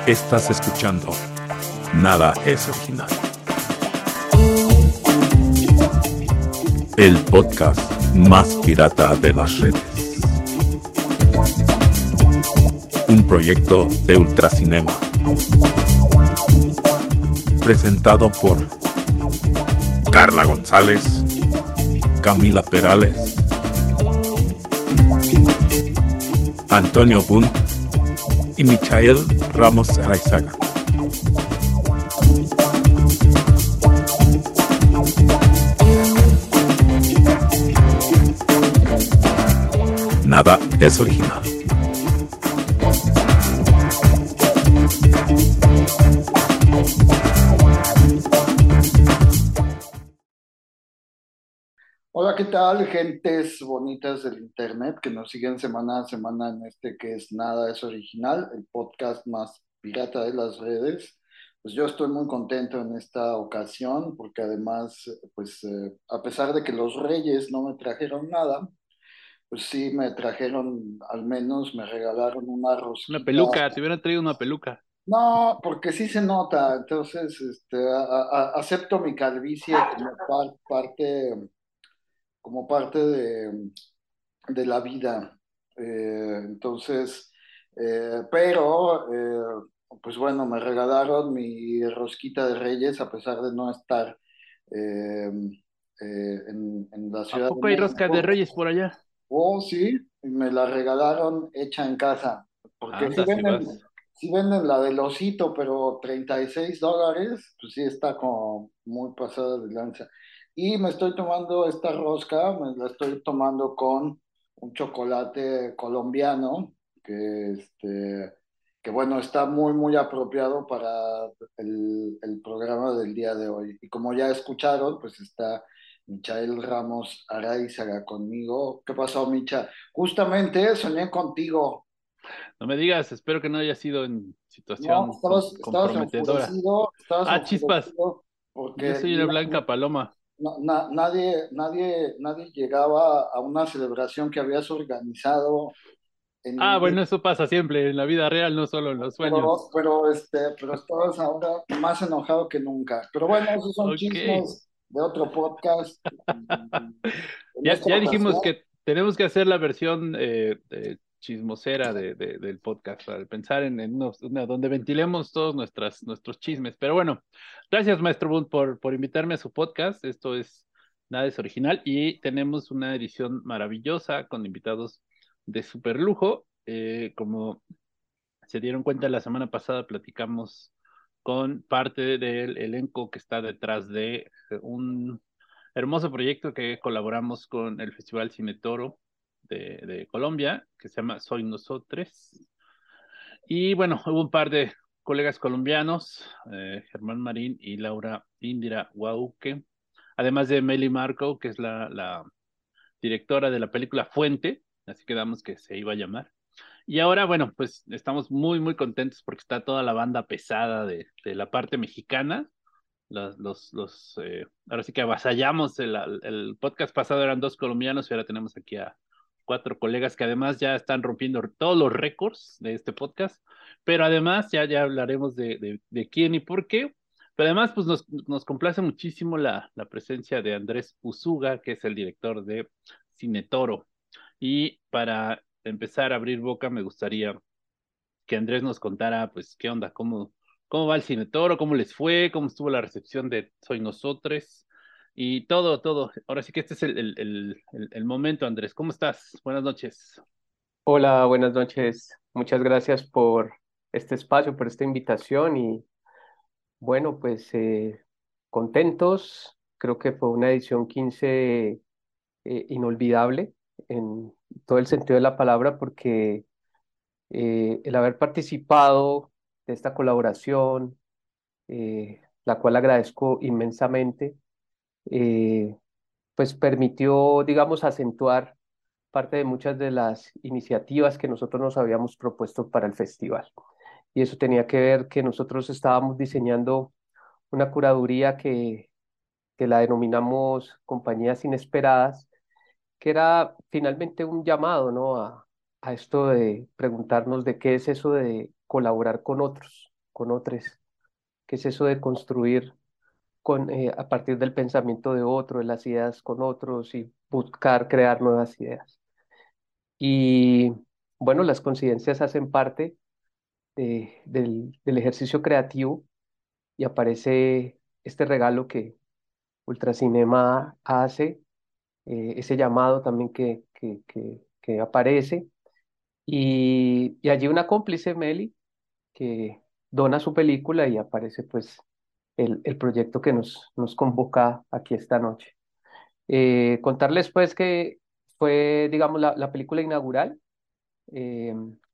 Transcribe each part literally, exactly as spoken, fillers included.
Estás escuchando Nada es Original, el podcast más pirata de las redes. Un proyecto de Ultracinema, presentado por Carla González, Camila Perales, Antonio Bunt y Michael Ramos Araizaga. Nada es original. Hola, ¿qué tal, gentes bonitas del internet que nos siguen semana a semana en este que es Nada es Original, el podcast más pirata de las redes? Pues yo estoy muy contento en esta ocasión porque además, pues eh, a pesar de que los Reyes no me trajeron nada, pues sí me trajeron, al menos me regalaron una Una rosquita. peluca, te hubieran traído una peluca. No, porque sí se nota, entonces este, a- a- acepto mi calvicie como par- parte, como parte de de la vida. Eh, entonces, eh, pero, eh, pues bueno, me regalaron mi rosquita de Reyes a pesar de no estar eh, eh, en, en la ¿A Ciudad de poco hay rosca de México. Reyes por allá? Oh, sí, y me la regalaron hecha en casa, porque si Anda, si venden, vas. si venden la del osito, pero treinta y seis dólares, pues sí está como muy pasada de lanza. Y me estoy tomando esta rosca, me la estoy tomando con un chocolate colombiano, que, este, que bueno, está muy, muy apropiado para el, el programa del día de hoy. Y como ya escucharon, pues está Michael Ramos Araizaga conmigo. ¿Qué pasó, Micha? Justamente soñé contigo. No me digas, espero que no haya sido en No, situación com- estabas, estabas comprometedora. enfurecido, estabas Ah, chispas, enfurecido yo porque soy una blanca paloma. na- na- nadie, nadie, nadie llegaba a una celebración que habías organizado Ah, en, bueno, eso pasa siempre en la vida real, no solo en los pero, sueños. pero, este, pero estabas ahora más enojado que nunca. Pero bueno, esos son Ok. chismes de otro podcast. En Ya, esta ya dijimos ocasión, que tenemos que hacer la versión eh, eh, chismosera de, de- del podcast, para pensar en, en unos- una donde ventilemos todos nuestras, nuestros chismes. Pero bueno, gracias, Maestro Bunt, por, por invitarme a su podcast. Esto es Nada es Original y tenemos una edición maravillosa con invitados de super lujo. Eh, como se dieron cuenta, la semana pasada platicamos con parte del elenco que está detrás de eh, un hermoso proyecto que colaboramos con el Festival Cine Toro de, de Colombia, que se llama Soy Nosotres. Y bueno, hubo un par de colegas colombianos, eh, Germán Marín y Laura Indira Guauque, además de Meli Marco, que es la, la directora de la película Fuente, así quedamos que se iba a llamar. Y ahora, bueno, pues estamos muy, muy contentos porque está toda la banda pesada de, de la parte mexicana. Los, los, los eh, ahora sí que avasallamos el, el podcast pasado, eran dos colombianos y ahora tenemos aquí a cuatro colegas que además ya están rompiendo todos los récords de este podcast, pero además ya, ya hablaremos de, de, de quién y por qué. Pero además, pues nos, nos complace muchísimo la, la presencia de Andrés Usuga, que es el director de Cine Toro. Y para empezar a abrir boca, me gustaría que Andrés nos contara, pues, qué onda, cómo, cómo va el Cine Toro, cómo les fue, cómo estuvo la recepción de Soy Nosotres y todo, todo. Ahora sí que este es el, el, el, el- el momento, Andrés. ¿Cómo estás? Buenas noches. Hola, buenas noches. Muchas gracias por este espacio, por esta invitación y bueno, pues eh, contentos. Creo que fue una edición quince eh, inolvidable en todo el sentido de la palabra porque eh, el haber participado de esta colaboración, eh, la cual agradezco inmensamente, eh, pues permitió, digamos, acentuar parte de muchas de las iniciativas que nosotros nos habíamos propuesto para el festival. Y eso tenía que ver que nosotros estábamos diseñando una curaduría que, que la denominamos Compañías Inesperadas, que era finalmente un llamado, ¿no? a, a esto de preguntarnos de qué es eso de colaborar con otros. con otros, que es eso de construir con, eh, a partir del pensamiento de otro, de las ideas con otros y buscar crear nuevas ideas. Y bueno, las coincidencias hacen parte de- del, del ejercicio creativo y aparece este regalo que Ultracinema hace, eh, ese llamado también que, que, que, que aparece. Y, y allí una cómplice, Meli, que dona su película y aparece pues el, el proyecto que nos, nos convoca aquí esta noche. Eh, contarles pues que fue, digamos, la, la película inaugural. eh,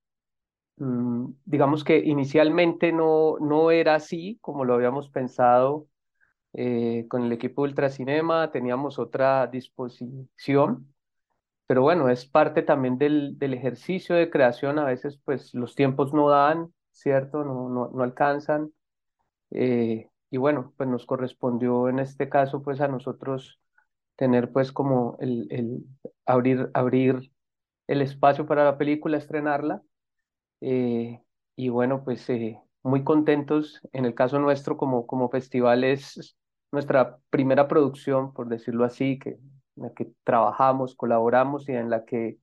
mm, digamos que inicialmente no, no era así como lo habíamos pensado eh, con el equipo de Ultracinema, teníamos otra disposición, pero bueno, es parte también del, del ejercicio de creación, a veces pues los tiempos no dan, ¿cierto? No, no, no alcanzan. eh, y bueno, pues nos correspondió en este caso pues a nosotros tener pues como el, el abrir, abrir el espacio para la película, estrenarla. eh, y bueno, pues eh, muy contentos. En el caso nuestro como, como festival es nuestra primera producción, por decirlo así, que, en la que trabajamos, colaboramos y en la que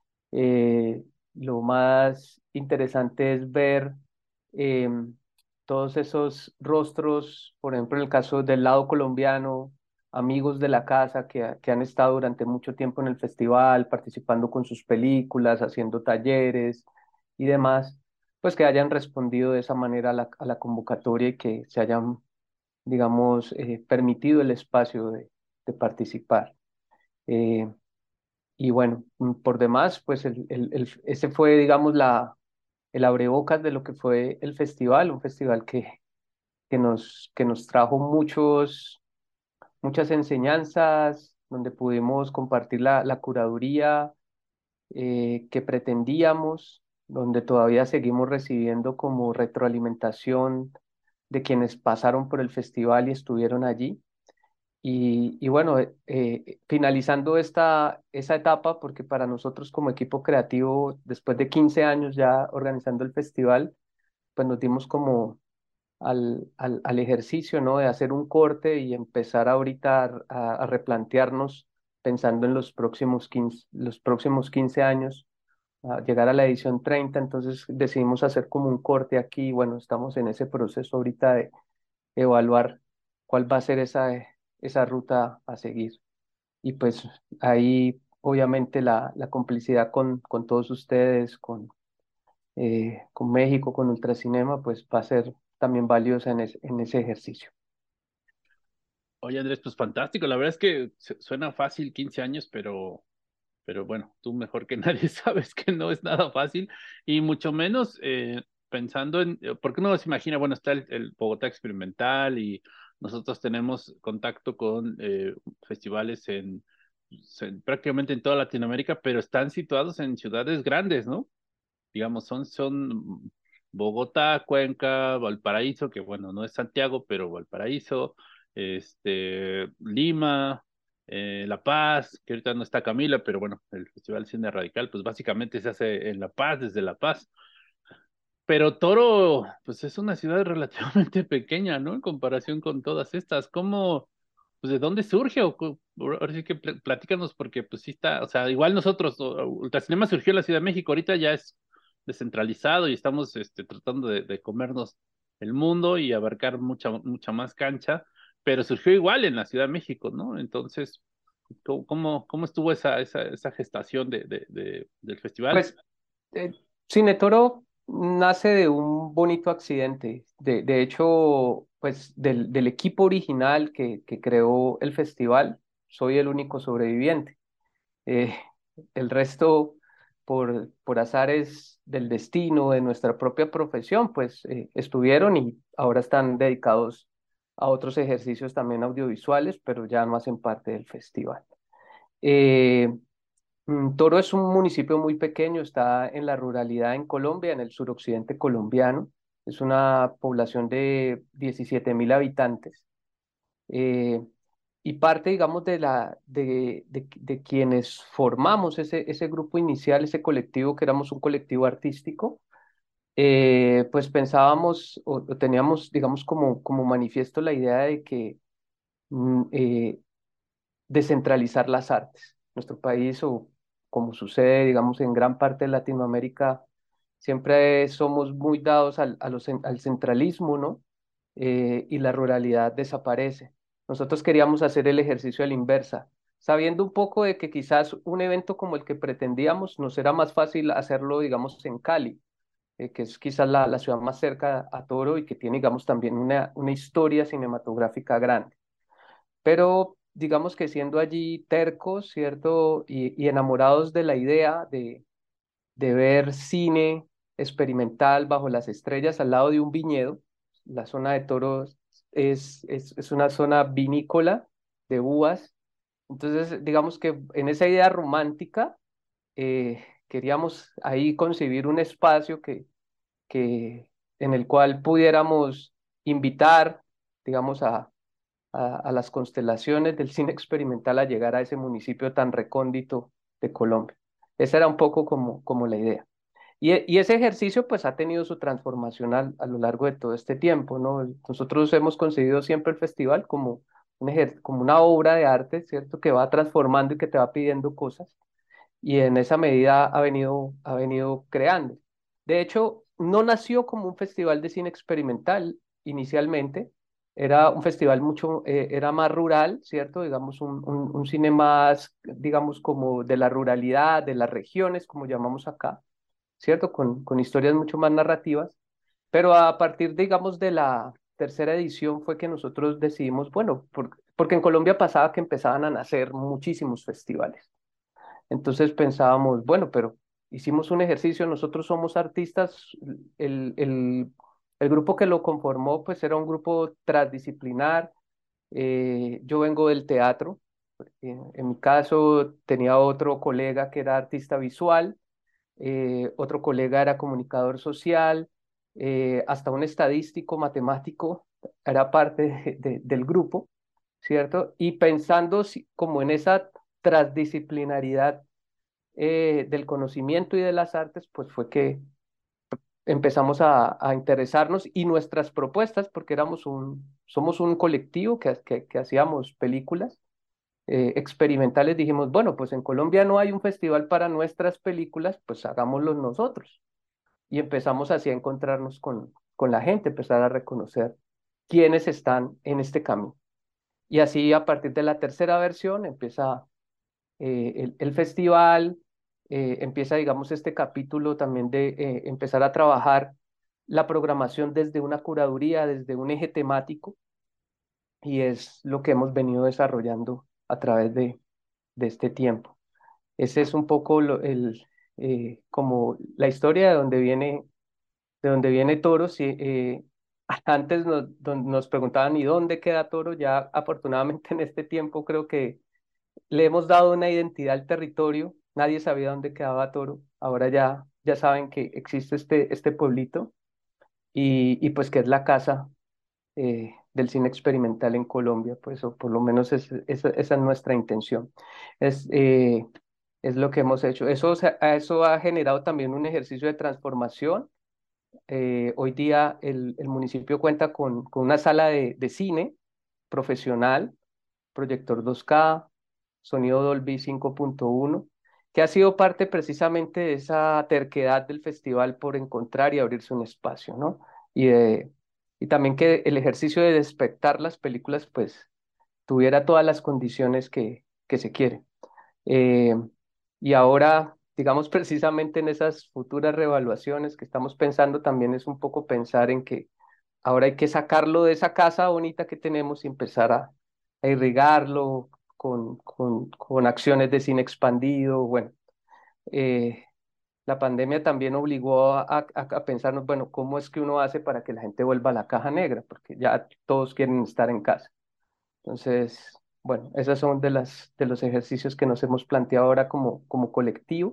eh, lo más interesante es ver eh, todos esos rostros, por ejemplo, en el caso del lado colombiano, amigos de la casa que, ha- que han estado durante mucho tiempo en el festival, participando con sus películas, haciendo talleres y demás, pues que hayan respondido de esa manera a la, a la convocatoria y que se hayan, digamos, eh, permitido el espacio de, de participar. Eh, y bueno, mm, por demás, pues el, el, el- ese fue, digamos, la, el abrebocas de lo que fue el festival, un festival que, que nos, que nos trajo muchos, muchas enseñanzas, donde pudimos compartir la, la curaduría eh, que pretendíamos, donde todavía seguimos recibiendo como retroalimentación de quienes pasaron por el festival y estuvieron allí. Y, y bueno, eh, eh, finalizando esta, esa etapa, porque para nosotros como equipo creativo, después de quince años ya organizando el festival, pues nos dimos como al, al, al ejercicio, ¿no? De hacer un corte y empezar ahorita a, a replantearnos pensando en los próximos quince los próximos quince años, a llegar a la edición treinta. Entonces decidimos hacer como un corte aquí. Y bueno, estamos en ese proceso ahorita de evaluar cuál va a ser esa, esa ruta a seguir. Y pues ahí obviamente la, la complicidad con, con todos ustedes, con, eh, con México, con Ultracinema, pues va a ser también valiosa en, es- en ese ejercicio. Oye, Andrés, pues fantástico. La verdad es que su- suena fácil quince años, pero, pero bueno, tú mejor que nadie sabes que no es nada fácil y mucho menos eh, pensando en, eh, porque uno se imagina, bueno, está el, el Bogotá Experimental y nosotros tenemos contacto con eh, festivales en, en prácticamente en toda Latinoamérica, pero están situados en ciudades grandes, ¿no? Digamos, son, son Bogotá, Cuenca, Valparaíso, que bueno, no es Santiago, pero Valparaíso, este, Lima, eh, La Paz, que ahorita no está Camila, pero bueno, el Festival Cine Radical, pues básicamente se hace en La Paz, desde La Paz. Pero Toro, pues es una ciudad relativamente pequeña, ¿no? En comparación con todas estas. ¿Cómo, pues de dónde surge? O, cu- ahora sí que pl- platícanos, porque pues sí está, o sea, igual nosotros, o- Ultracinema surgió en la Ciudad de México, ahorita ya es descentralizado y estamos este, tratando de, de comernos el mundo y abarcar mucha, mucha más cancha, pero surgió igual en la Ciudad de México, ¿no? Entonces, ¿cómo, cómo, cómo estuvo esa, esa, esa gestación de, de, de- del festival? Pues eh, Cine Toro nace de un bonito accidente. De, de hecho, pues del, del equipo original que, que creó el festival, soy el único sobreviviente. Eh, el resto, por, por azares del destino, de nuestra propia profesión, pues eh, estuvieron y ahora están dedicados a otros ejercicios también audiovisuales, pero ya no hacen parte del festival. Eh, mm, Toro es un municipio muy pequeño, está en la ruralidad en Colombia, en el suroccidente colombiano. Es una población de diecisiete mil habitantes. Eh, y parte, digamos, de, la, de, de, de quienes formamos ese, ese grupo inicial, ese colectivo, que éramos un colectivo artístico, eh, pues pensábamos o, o teníamos, digamos, como, como manifiesto la idea de que mm, eh, descentralizar las artes. Nuestro país, o como sucede, digamos, en gran parte de Latinoamérica, siempre somos muy dados al, a los cen- al centralismo, ¿no? Eh, y la ruralidad desaparece. Nosotros queríamos hacer el ejercicio a la inversa, sabiendo un poco de que quizás un evento como el que pretendíamos nos era más fácil hacerlo, digamos, en Cali, eh, que es quizás la, la ciudad más cerca a Toro y que tiene, digamos, también una, una historia cinematográfica grande. Pero digamos que siendo allí tercos, ¿cierto? Y, y enamorados de la idea de, de ver cine experimental bajo las estrellas al lado de un viñedo. La zona de Toro es, es, es una zona vinícola de uvas. Entonces, digamos que en esa idea romántica, eh, queríamos ahí concebir un espacio que, que, en el cual pudiéramos invitar, digamos, a, a, a las constelaciones del cine experimental a llegar a ese municipio tan recóndito de Colombia. Esa era un poco como, como la idea. Y, e- y ese ejercicio pues ha tenido su transformación al- a, lo largo de todo este tiempo, ¿no? Nosotros hemos concebido siempre el festival como, un ejer- como una obra de arte, ¿cierto? Que va transformando y que te va pidiendo cosas y en esa medida ha venido, ha venido creando. De hecho, no nació como un festival de cine experimental inicialmente, era un festival mucho, eh, era más rural, ¿cierto? Digamos, un, un, un cine más, digamos, como de la ruralidad, de las regiones, como llamamos acá, ¿cierto? Con, con historias mucho más narrativas, pero a partir, digamos, de la tercera edición fue que nosotros decidimos, bueno, por- porque en Colombia pasaba que empezaban a nacer muchísimos festivales. Entonces pensábamos, bueno, pero hicimos un ejercicio, nosotros somos artistas, el, el, el grupo que lo conformó pues era un grupo transdisciplinar, eh, yo vengo del teatro, eh, en mi caso tenía otro colega que era artista visual, eh, otro colega era comunicador social, eh, hasta un estadístico matemático era parte de- de- del grupo, ¿cierto? Y pensando si- como en esa transdisciplinaridad, eh, del conocimiento y de las artes, pues fue que empezamos a, a interesarnos y nuestras propuestas, porque éramos un, somos un colectivo que, que, que hacíamos películas eh, experimentales, dijimos, bueno, pues en Colombia no hay un festival para nuestras películas, pues hagámoslo nosotros. Y empezamos así a encontrarnos con, con la gente, empezar a reconocer quiénes están en este camino. Y así a partir de la tercera versión empieza eh, el, el festival, eh, empieza, digamos, este capítulo también de eh, empezar a trabajar la programación desde una curaduría, desde un eje temático, y es lo que hemos venido desarrollando a través de, de este tiempo. Ese es un poco lo- el, eh, como la historia de donde viene, de donde viene Toro. Sí, eh, antes nos, don- nos preguntaban, ¿y dónde queda Toro? Ya afortunadamente en este tiempo creo que le hemos dado una identidad al territorio, nadie sabía dónde quedaba Toro, ahora ya, ya saben que existe este, este pueblito y, y pues que es la casa eh, del cine experimental en Colombia, pues o por lo menos es, es- esa es nuestra intención. Es, eh, es lo que hemos hecho. Eso, se- a eso ha generado también un ejercicio de transformación. Eh, hoy día el, el municipio cuenta con, con una sala de, de cine profesional, proyector dos K, sonido Dolby cinco punto uno, que ha sido parte precisamente de esa terquedad del festival por encontrar y abrirse un espacio, ¿no? Y, de, y también que el ejercicio de despertar las películas, pues, tuviera todas las condiciones que, que se quiere. Eh, y ahora, digamos, precisamente en esas futuras revaluaciones que estamos pensando, también es un poco pensar en que ahora hay que sacarlo de esa casa bonita que tenemos y empezar a, a irrigarlo con, con, con acciones de cine expandido. Bueno, eh, la pandemia también obligó a, a, a pensarnos, bueno, ¿cómo es que uno hace para que la gente vuelva a la caja negra? Porque ya todos quieren estar en casa. Entonces, bueno, esos son de las, de los ejercicios que nos hemos planteado ahora como, como colectivo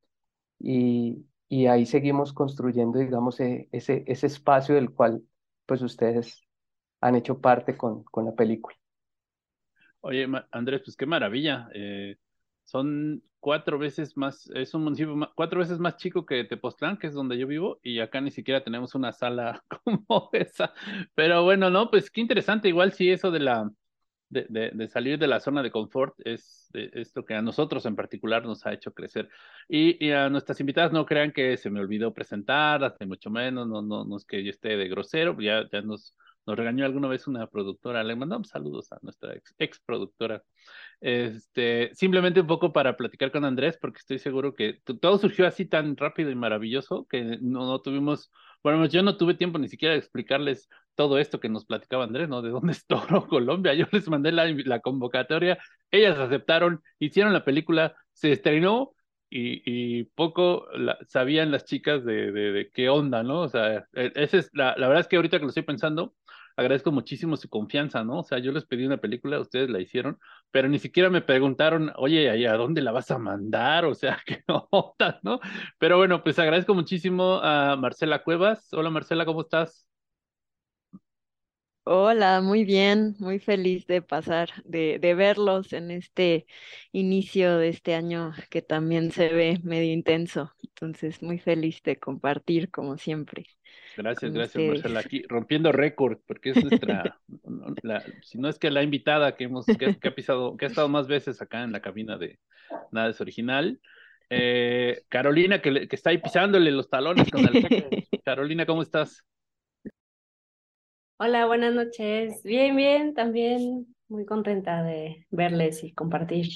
y, y ahí seguimos construyendo, digamos, e- ese, ese espacio del cual pues ustedes han hecho parte con, con la película. Oye, Ma- Andrés, pues qué maravilla. Eh, Son cuatro veces más, es un municipio ma- cuatro veces más chico que Tepoztlán, que es donde yo vivo, y acá ni siquiera tenemos una sala como esa. Pero bueno, no, pues qué interesante. Igual sí, eso de la de, de, de salir de la zona de confort es, eh, es lo que a nosotros en particular nos ha hecho crecer. Y, y a nuestras invitadas no crean que se me olvidó presentarlas, ni mucho menos, no, no, no es que yo esté de grosero, ya, ya nos, nos regañó alguna vez una productora, le mandamos saludos a nuestra ex, ex productora. Este, simplemente un poco para platicar con Andrés, porque estoy seguro que t- todo surgió así tan rápido y maravilloso que no, no tuvimos, bueno, yo no tuve tiempo ni siquiera de explicarles todo esto que nos platicaba Andrés, ¿no? De dónde es Toro, Colombia. Yo les mandé la, la convocatoria, ellas aceptaron, hicieron la película, se estrenó y, y poco la- sabían las chicas de, de, de qué onda, ¿no? O sea, e- esa es la, la verdad es que ahorita que lo estoy pensando, agradezco muchísimo su confianza, ¿no? O sea, yo les pedí una película, ustedes la hicieron, pero ni siquiera me preguntaron, oye, ¿y a dónde la vas a mandar? O sea, qué onda, ¿no? Pero bueno, pues agradezco muchísimo a Marcela Cuevas. Hola Marcela, ¿cómo estás? Hola, muy bien, muy feliz de pasar, de, de verlos en este inicio de este año que también se ve medio intenso. Entonces, muy feliz de compartir como siempre Gracias, con gracias ustedes. Marcela. Aquí rompiendo récord, porque es nuestra, la- si no es que la invitada que hemos, que, que ha pisado, que ha estado más veces acá en la cabina de Nada es Original. Eh, Carolina, que, le- que está ahí pisándole los talones con el récord. Carolina, ¿cómo estás? Hola, buenas noches. Bien, bien, también muy contenta de verles y compartir.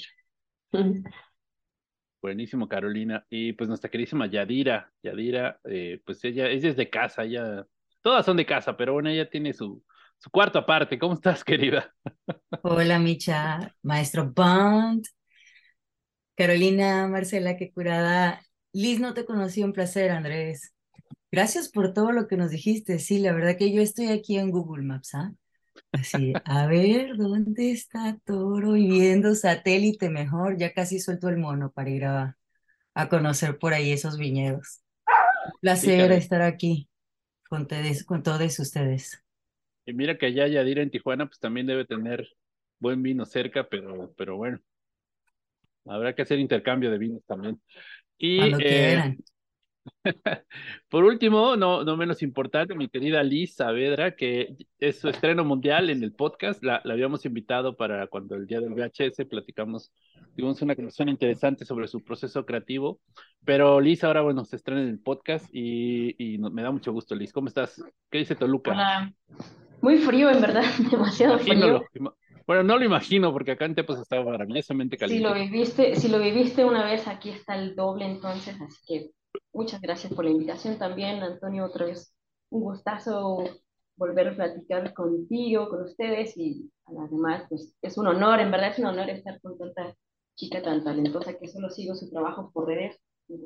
Buenísimo, Carolina. Y pues nuestra queridísima Yadira. Yadira, eh, pues ella, ella es de casa, ella, todas son de casa, pero bueno, ella tiene su, su cuarto aparte. ¿Cómo estás, querida? Hola, Micha, maestro Bond, Carolina, Marcela, qué curada. Liz, no te conocí, un placer, Andrés. Gracias por todo lo que nos dijiste. Sí, la verdad que yo estoy aquí en Google Maps, ¿ah? Así, a ver, ¿dónde está Toro? Y viendo satélite mejor, ya casi suelto el mono para ir a, a conocer por ahí esos viñedos. Un Sí, placer caray. estar aquí con, todos- con todos ustedes. Y mira que allá Yadira en Tijuana, pues también debe tener buen vino cerca, pero, pero bueno, habrá que hacer intercambio de vinos también. Y Cuando eh, quieran. por último, no, no menos importante, mi querida Liz Saavedra, que es su estreno mundial en el podcast. La, la habíamos invitado para cuando el día del V H S platicamos, tuvimos una conversación interesante sobre su proceso creativo. Pero Liz ahora, bueno, se estrena en el podcast y, y no- me da mucho gusto, Liz. ¿Cómo estás? ¿Qué dice Toluca? Hola. Muy frío, en verdad, demasiado frío. Imagínalo. ima- Bueno, no lo imagino porque acá en Tepos estaba maravillosamente Si lo caliente. viviste, si lo viviste una vez, aquí está el doble entonces, así que muchas gracias por la invitación también, Antonio, otra vez un gustazo volver a platicar contigo, con ustedes y a las demás, pues es un honor, en verdad es un honor estar con tanta chica tan talentosa que solo sigo su trabajo por redes.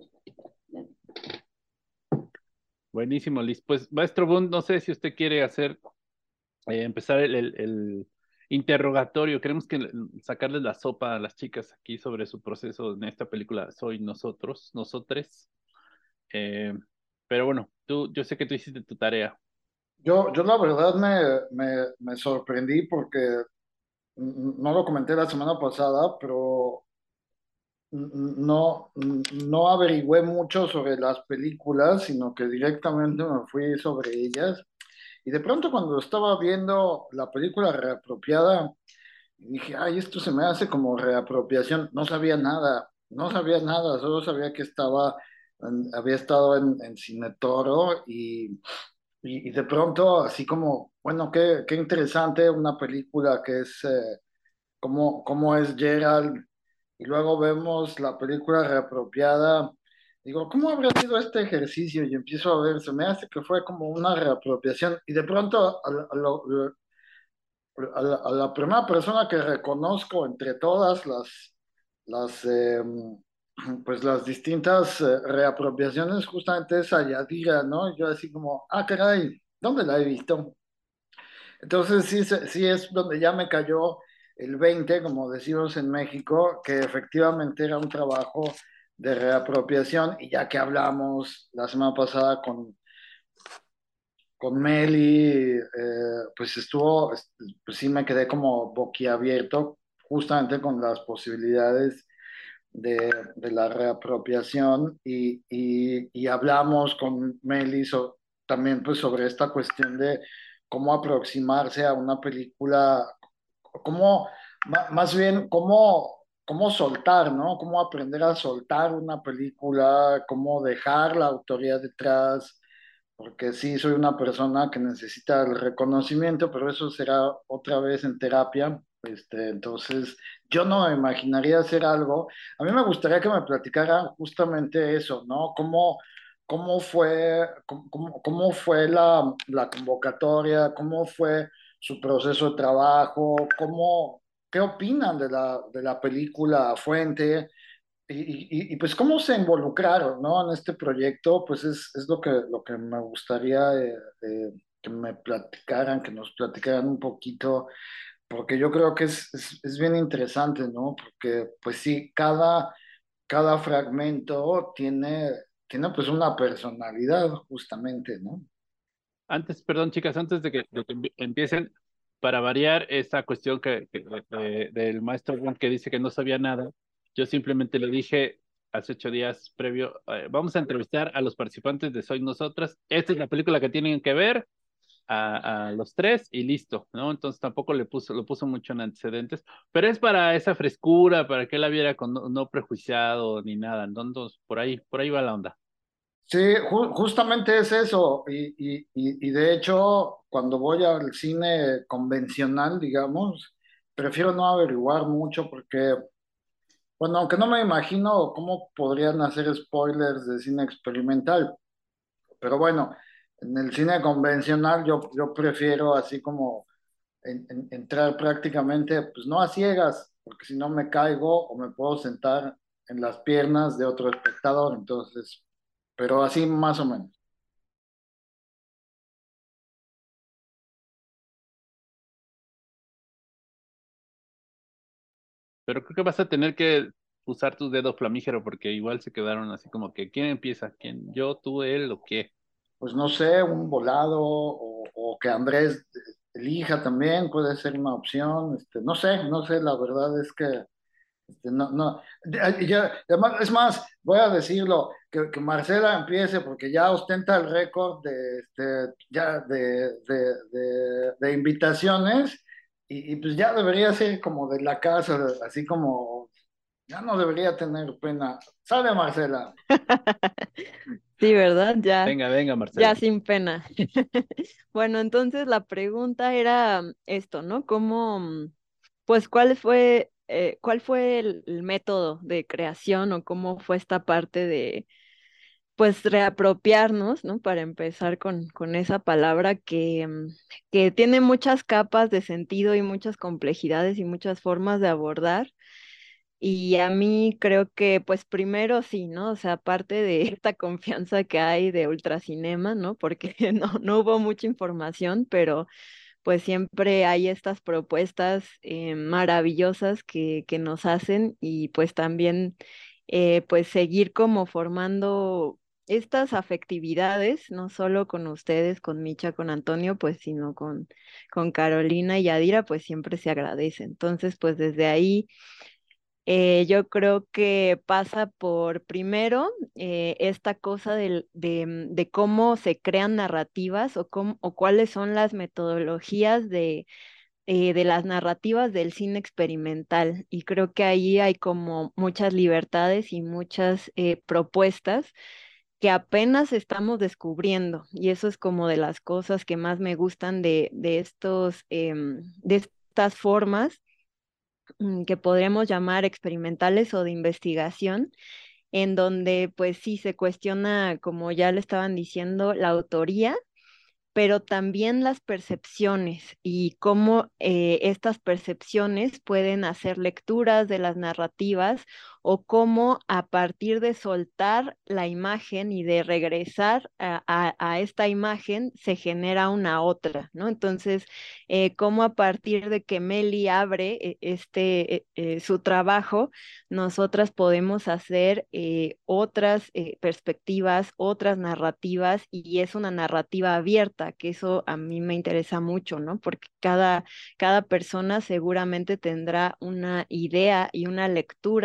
Buenísimo, Liz. Pues, maestro Bund, no sé si usted quiere hacer, eh, empezar el, el- el interrogatorio. Queremos que le- sacarles la sopa a las chicas aquí sobre su proceso en esta película Soy Nosotros, Nosotres. Eh, pero bueno, tú, yo sé que tú hiciste tu tarea. Yo, yo la verdad me, me, me sorprendí porque mm, no lo comenté la semana pasada, pero no, no averigüé mucho sobre las películas, sino que directamente me fui sobre ellas. Y de pronto cuando estaba viendo la película reapropiada, dije, ay, esto se me hace como reapropiación. No sabía nada, no sabía nada, solo sabía que estaba, en- había estado en, en Cine Toro y, y, y de pronto así como, bueno, qué, qué interesante una película que es... eh, cómo, cómo es Gerald, y luego vemos la película reapropiada. Digo, ¿cómo habrá sido este ejercicio? Y empiezo a ver, se me hace que fue como una reapropiación. Y de pronto, a, la, a lo- a la- a la primera persona que reconozco entre todas las, las, eh, pues las distintas eh, reapropiaciones, justamente es a Yadira, ¿no? Y yo así como, ah, caray, ¿dónde la he visto? Entonces sí, se- sí es donde ya me cayó el veinte, como decimos en México, que efectivamente era un trabajo de reapropiación y ya que hablamos la semana pasada con, con Meli, eh, pues estuvo, pues sí me quedé como boquiabierto justamente con las posibilidades de, de la reapropiación y, y, y hablamos con Meli so- también pues sobre esta cuestión de cómo aproximarse a una película, cómo, ma- más bien, cómo, cómo soltar, ¿no? Cómo aprender a soltar una película, cómo dejar la autoría detrás, porque sí, soy una persona que necesita el reconocimiento, pero eso será otra vez en terapia. Este, entonces, yo no me imaginaría hacer algo. A mí me gustaría que me platicaran justamente eso, ¿no? ¿Cómo, cómo fue, cómo, cómo- cómo fue la, la convocatoria? ¿Cómo fue su proceso de trabajo? ¿Cómo, qué opinan de la, de la película Fuente? Y, y- y, pues cómo se involucraron, ¿no? En este proyecto, pues es, es lo que, lo que me gustaría eh, eh, que me platicaran, que nos platicaran un poquito, porque yo creo que es, es, es bien interesante, ¿no? Porque pues sí, cada, cada fragmento tiene, tiene pues una personalidad justamente, ¿no? Antes, perdón, chicas, antes de que, de que empie- empiecen, para variar esta cuestión que, que- de- del maestro Wong que dice que no sabía nada, yo simplemente le dije hace ocho días previo, eh, vamos a entrevistar a los participantes de Soy Nosotras. Esta es la película que tienen que ver a, a los tres y listo, ¿no? Entonces tampoco le puso, lo puso mucho en antecedentes, pero es para esa frescura, para que él la viera con no, no prejuiciado ni nada. Entonces, por ahí, por ahí va la onda. Sí, ju- justamente es eso. Y, y, y, y de hecho, cuando voy al cine convencional, digamos, prefiero no averiguar mucho porque bueno, aunque no me imagino cómo podrían hacer spoilers de cine experimental, pero bueno, en el cine convencional yo, yo prefiero así como en- en- entrar prácticamente, pues no a ciegas, porque si no me caigo o me puedo sentar en las piernas de otro espectador, entonces, pero así más o menos. Pero creo que vas a tener que usar tus dedos flamígero porque igual se quedaron así como que ¿quién empieza? ¿Quién? ¿Yo, tú, él o qué? Pues no sé, un volado o, o que Andrés elija también puede ser una opción, este, no sé, no sé, la verdad es que Este, No, no. De- ya- además, es más, voy a decirlo, que, que Marcela empiece porque ya ostenta el récord de, este, ya de, de, de- de invitaciones y, y pues ya debería ser como de la casa, así como ya no debería tener pena. Sale Marcela. Sí, ¿verdad? Ya, Venga, venga, ya Marcela. sin pena. Bueno, entonces la pregunta era mm, esto, ¿no? ¿Cómo, mm, pues, cuál fue, eh, cuál fue el, el método de creación o cómo fue esta parte de, pues, reapropiarnos, ¿no? Para empezar con, con esa palabra que, mm, que tiene muchas capas de sentido y muchas complejidades y muchas formas de abordar. Y a mí creo que, pues primero sí, ¿no? O sea, aparte de esta confianza que hay de Ultracinema, ¿no? Porque no, no hubo mucha información, pero pues siempre hay estas propuestas eh, maravillosas que, que nos hacen y pues también eh, pues seguir como formando estas afectividades, no solo con ustedes, con Micha, con Antonio, pues sino con, con Carolina y Yadira, pues siempre se agradece. Entonces, pues desde ahí eh, yo creo que pasa por, primero, eh, esta cosa del- de, mm, de cómo se crean narrativas o, cómo- o cuáles son las metodologías de, eh, de las narrativas del cine experimental. Y creo que ahí hay como muchas libertades y muchas eh, propuestas que apenas estamos descubriendo. Y eso es como de las cosas que más me gustan de, de estos, em, de estas formas mm, que podríamos llamar experimentales o de investigación, en donde pues sí se cuestiona, como ya le estaban diciendo, la autoría, pero también las percepciones y cómo eh, estas percepciones pueden hacer lecturas de las narrativas o cómo a partir de soltar la imagen y de regresar a, a- a esta imagen se genera una otra, ¿no? Entonces, eh, cómo a partir de que Meli abre eh, este, eh, eh, su trabajo, nosotras podemos hacer eh, otras eh, perspectivas, otras narrativas, y es una narrativa abierta, que eso a mí me interesa mucho, ¿no? Porque cada, cada persona seguramente tendrá una idea y una lectura de esta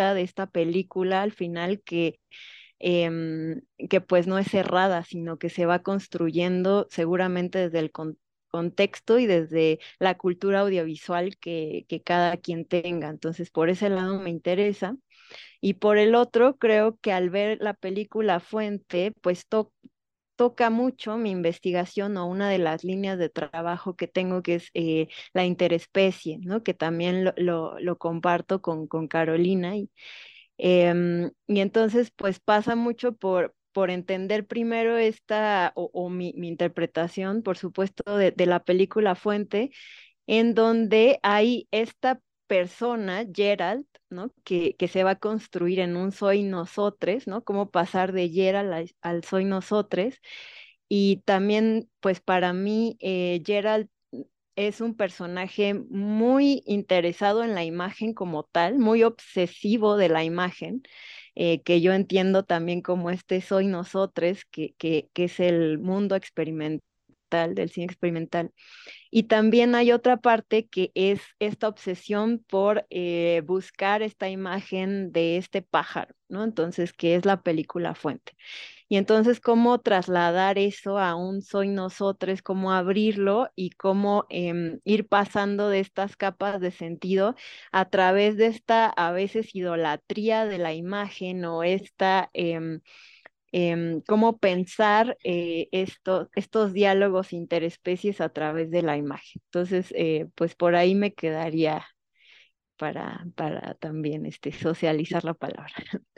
película al final que, em, que pues no es cerrada, sino que se va construyendo seguramente desde el con- contexto y desde la cultura audiovisual que, que cada quien tenga. Entonces, por ese lado me interesa. Y por el otro, creo que al ver la película Fuente, pues to- toca mucho mi investigación o una de las líneas de trabajo que tengo, que es eh, la interespecie, ¿no? Que también lo, lo, lo comparto con, con Carolina. Y, em, y entonces, pues pasa mucho por, por entender primero esta, o, o mi, mi interpretación, por supuesto, de, de la película Fuente, en donde hay esta persona, Gerald, ¿no? Que, que se va a construir en un soy nosotres, ¿no? Cómo pasar de Gerald al, al soy nosotres. Y también, pues para mí, eh, Gerald es un personaje muy interesado en la imagen como tal, muy obsesivo de la imagen, eh, que yo entiendo también como este soy nosotres, que, que, que es el mundo experimental, del cine experimental. Y también hay otra parte que es esta obsesión por eh, buscar esta imagen de este pájaro, ¿no? Entonces, que es la película Fuente. Y entonces, cómo trasladar eso a un soy nosotros, cómo abrirlo y cómo em, ir pasando de estas capas de sentido a través de esta a veces idolatría de la imagen o esta... em, em, cómo pensar eh, esto- estos diálogos interespecies a través de la imagen. Entonces, eh, pues por ahí me quedaría para, para también este, socializar la palabra.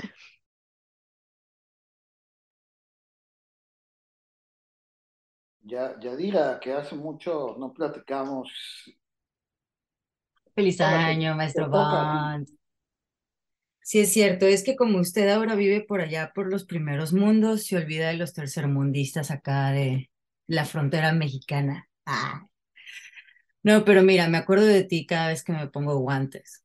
Ya, Yadira, que hace mucho no platicamos. Feliz Ahora te, año, te maestro toca a ti. Bond. Sí, es cierto, es que como usted ahora vive por allá, por los primeros mundos, se olvida de los tercermundistas acá de la frontera mexicana. Ah, no, pero mira, me acuerdo de ti cada vez que me pongo guantes.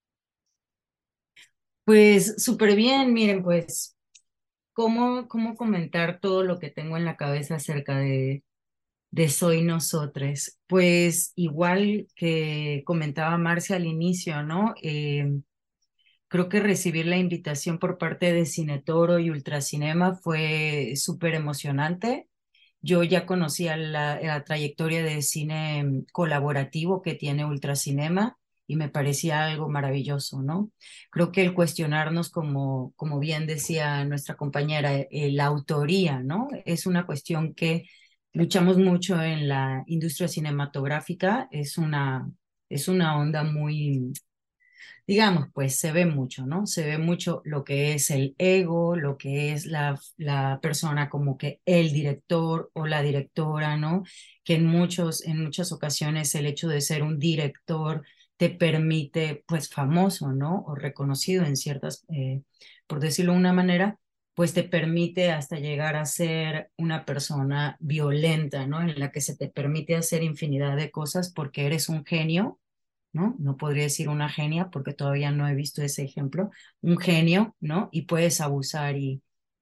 Pues súper bien, miren, pues, ¿cómo, cómo comentar todo lo que tengo en la cabeza acerca de, de Soy Nosotres? Pues igual que comentaba Marcia al inicio, ¿no? Eh, Creo que recibir la invitación por parte de Cinetoro y Ultracinema fue súper emocionante. Yo ya conocía la, la trayectoria de cine mm, colaborativo que tiene Ultracinema y me parecía algo maravilloso, ¿no? Creo que el cuestionarnos, como, como bien decía nuestra compañera, eh, la autoría, ¿no? Es una cuestión que luchamos mucho en la industria cinematográfica, es una, es una onda muy, digamos, pues se ve mucho, ¿no? Se ve mucho lo que es el ego, lo que es la, la persona como que el director o la directora, ¿no? Que en muchos, en muchas ocasiones el hecho de ser un director te permite, pues, famoso, ¿no? O reconocido en ciertas, eh, por decirlo de una manera, pues te permite hasta llegar a ser una persona violenta, ¿no? En la que se te permite hacer infinidad de cosas porque eres un genio, ¿no? No podría decir una genia porque todavía no he visto ese ejemplo, un genio, ¿no? Y puedes abusar y,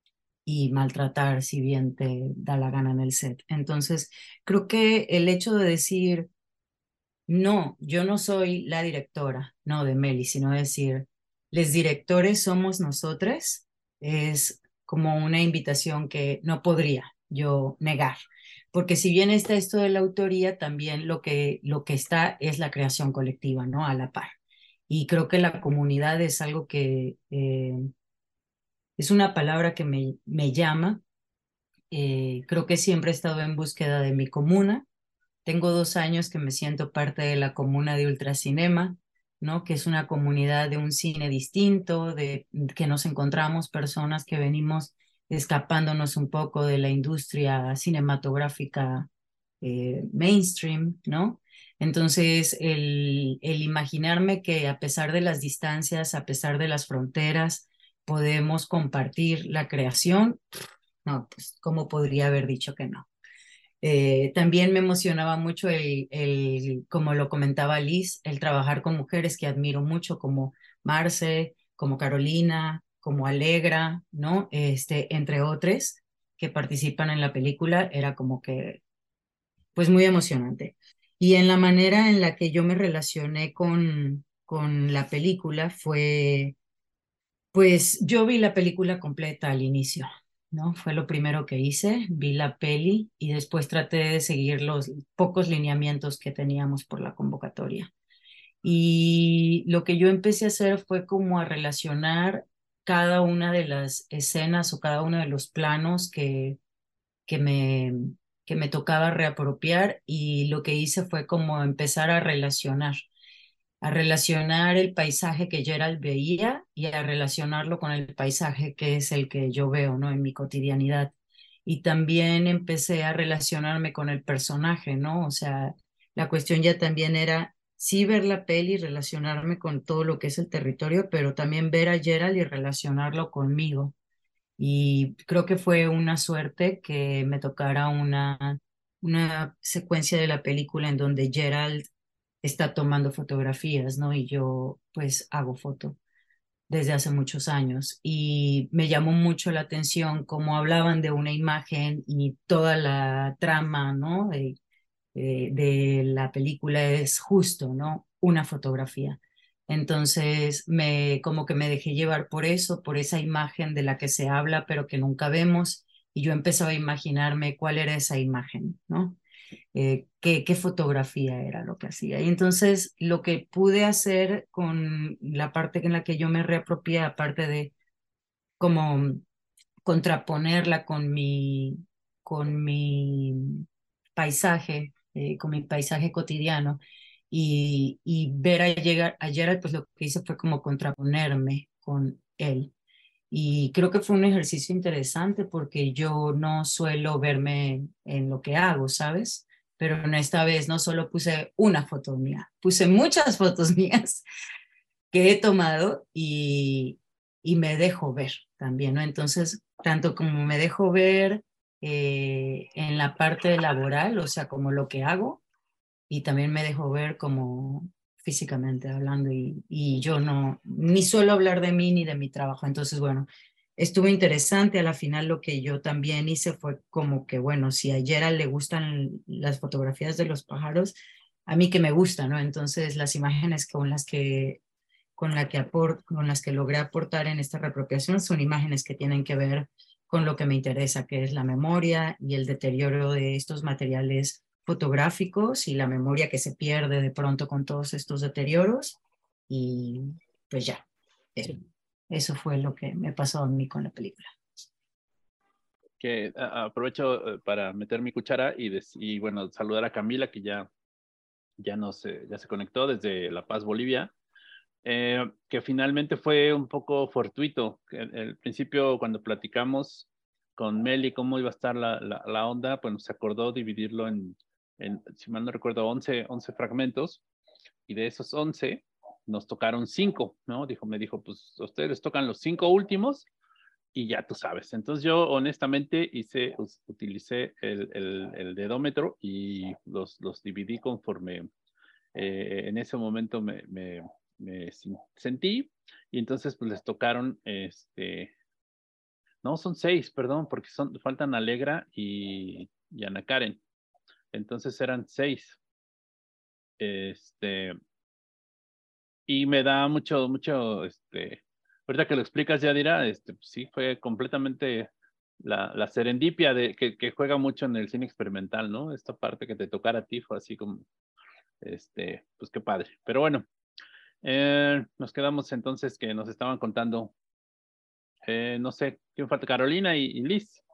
y maltratar si bien te da la gana en el set. Entonces, creo que el hecho de decir, no, yo no soy la directora, no, de Meli, sino decir, les directores somos nosotros, es como una invitación que no podría yo negar. Porque si bien está esto de la autoría, también lo que, lo que está es la creación colectiva, ¿no? A la par. Y creo que la comunidad es algo que eh, es una palabra que me, me llama. Eh, creo que siempre he estado en búsqueda de mi comuna. Tengo dos años que me siento parte de la comuna de Ultracinema, ¿no? Que es una comunidad de un cine distinto, de que nos encontramos personas que venimos escapándonos un poco de la industria cinematográfica eh, mainstream, ¿no? Entonces, el, el imaginarme que a pesar de las distancias, a pesar de las fronteras, podemos compartir la creación, no, pues, ¿cómo podría haber dicho que no? Eh, también me emocionaba mucho el, el, como lo comentaba Liz, el trabajar con mujeres que admiro mucho, como Marce, como Carolina, como Alegra, ¿no? Este, entre otros que participan en la película, era como que, pues muy emocionante. Y en la manera en la que yo me relacioné con, con la película fue Pues yo vi la película completa al inicio, ¿no? Fue lo primero que hice, vi la peli y después traté de seguir los pocos lineamientos que teníamos por la convocatoria. Y lo que yo empecé a hacer fue como a relacionar cada una de las escenas o cada uno de los planos que, que me, que me tocaba reapropiar, y lo que hice fue como empezar a relacionar, a relacionar el paisaje que Gerald veía y a relacionarlo con el paisaje que es el que yo veo, ¿no? En mi cotidianidad. Y también empecé a relacionarme con el personaje, ¿no? O sea, la cuestión ya también era sí ver la peli y relacionarme con todo lo que es el territorio, pero también ver a Gerald y relacionarlo conmigo. Y creo que fue una suerte que me tocara una, una secuencia de la película en donde Gerald está tomando fotografías, ¿no? Y yo pues hago foto desde hace muchos años, y me llamó mucho la atención cómo hablaban de una imagen y toda la trama, ¿no? De, de, de la película es justo, ¿no? Una fotografía. Entonces, me, como que me dejé llevar por eso, por esa imagen de la que se habla, pero que nunca vemos, y yo empezaba a imaginarme cuál era esa imagen, ¿no? Eh, qué, qué fotografía era lo que hacía. Y entonces lo que pude hacer con la parte en la que yo me reapropié, aparte de como contraponerla con mi, con mi paisaje, eh, con mi paisaje cotidiano, y, y ver a llegar ayer, pues lo que hice fue como contraponerme con él. Y creo que fue un ejercicio interesante porque yo no suelo verme en lo que hago, ¿sabes? Pero en esta vez no solo puse una foto mía, puse muchas fotos mías que he tomado, y, y me dejo ver también, ¿no? Entonces, tanto como me dejo ver eh, en la parte laboral, o sea, como lo que hago, y también me dejo ver como físicamente hablando, y, y yo no, ni suelo hablar de mí ni de mi trabajo. Entonces, bueno, estuvo interesante. A la final lo que yo también hice fue como que, bueno, si a Gerald le gustan las fotografías de los pájaros, a mí que me gusta, ¿no? Entonces las imágenes con las que con, la que aport, con las que logré aportar en esta reapropiación son imágenes que tienen que ver con lo que me interesa, que es la memoria y el deterioro de estos materiales fotográficos y la memoria que se pierde de pronto con todos estos deterioros. Y pues ya, eh, eso fue lo que me pasó a mí con la película. Que a, aprovecho para meter mi cuchara y, des, y bueno, saludar a Camila, que ya, ya, nos, ya se conectó desde La Paz, Bolivia. Eh, que finalmente fue un poco fortuito. El, el principio, cuando platicamos con Meli cómo iba a estar la, la, la onda, pues se acordó dividirlo en, en, si mal no recuerdo, once, once fragmentos, y de esos once nos tocaron cinco, ¿no? Dijo, me dijo, pues a ustedes les tocan los cinco últimos y ya tú sabes. Entonces yo honestamente hice, utilicé el, el, el dedómetro y los, los dividí conforme eh, en ese momento me, me me sentí, y entonces pues les tocaron, este, no, son seis, perdón, porque son, faltan Alegra y, y Ana Karen, entonces eran seis, este, y me da mucho, mucho, este, ahorita que lo explicas, Yadira, este, pues, sí, fue completamente la, la serendipia de, que, que juega mucho en el cine experimental, ¿no? Esta parte que te tocara a ti fue así como, este, pues qué padre, pero bueno. Eh, nos quedamos entonces que nos estaban contando, eh, no sé, ¿quién falta? Carolina y, y Liz.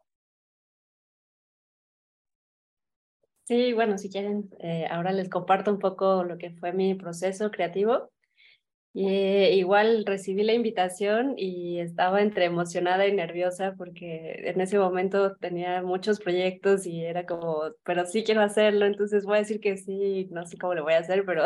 Sí, bueno, si quieren, eh, ahora les comparto un poco lo que fue mi proceso creativo. Y, eh, igual recibí la invitación y estaba entre emocionada y nerviosa porque en ese momento tenía muchos proyectos y era como, pero sí quiero hacerlo, entonces voy a decir que sí, no sé cómo lo voy a hacer, pero,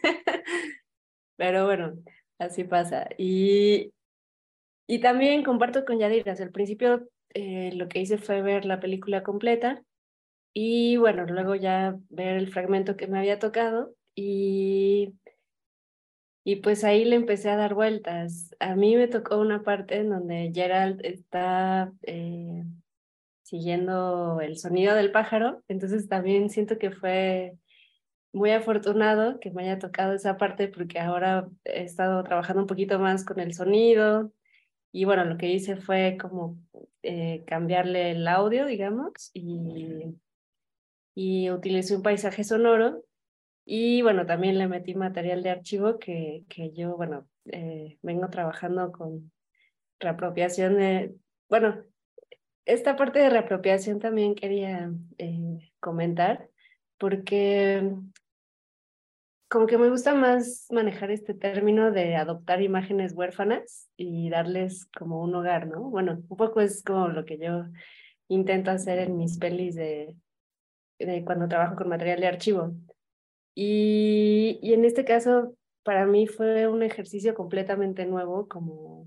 pero bueno, así pasa. Y, y también comparto con Yadira, al principio eh, lo que hice fue ver la película completa. Y bueno, luego ya ver el fragmento que me había tocado y, y pues ahí le empecé a dar vueltas. A mí me tocó una parte en donde Gerald está eh, siguiendo el sonido del pájaro, entonces también siento que fue muy afortunado que me haya tocado esa parte porque ahora he estado trabajando un poquito más con el sonido Y bueno, lo que hice fue como eh, cambiarle el audio, digamos, y, y utilicé un paisaje sonoro. Y bueno, también le metí material de archivo que, que yo, bueno, eh, vengo trabajando con reapropiación de, bueno, esta parte de reapropiación también quería eh, comentar, porque como que me gusta más manejar este término de adoptar imágenes huérfanas y darles como un hogar, ¿no? Bueno, un poco es como lo que yo intento hacer en mis pelis de, de cuando trabajo con material de archivo. Y, y en este caso, para mí fue un ejercicio completamente nuevo, como,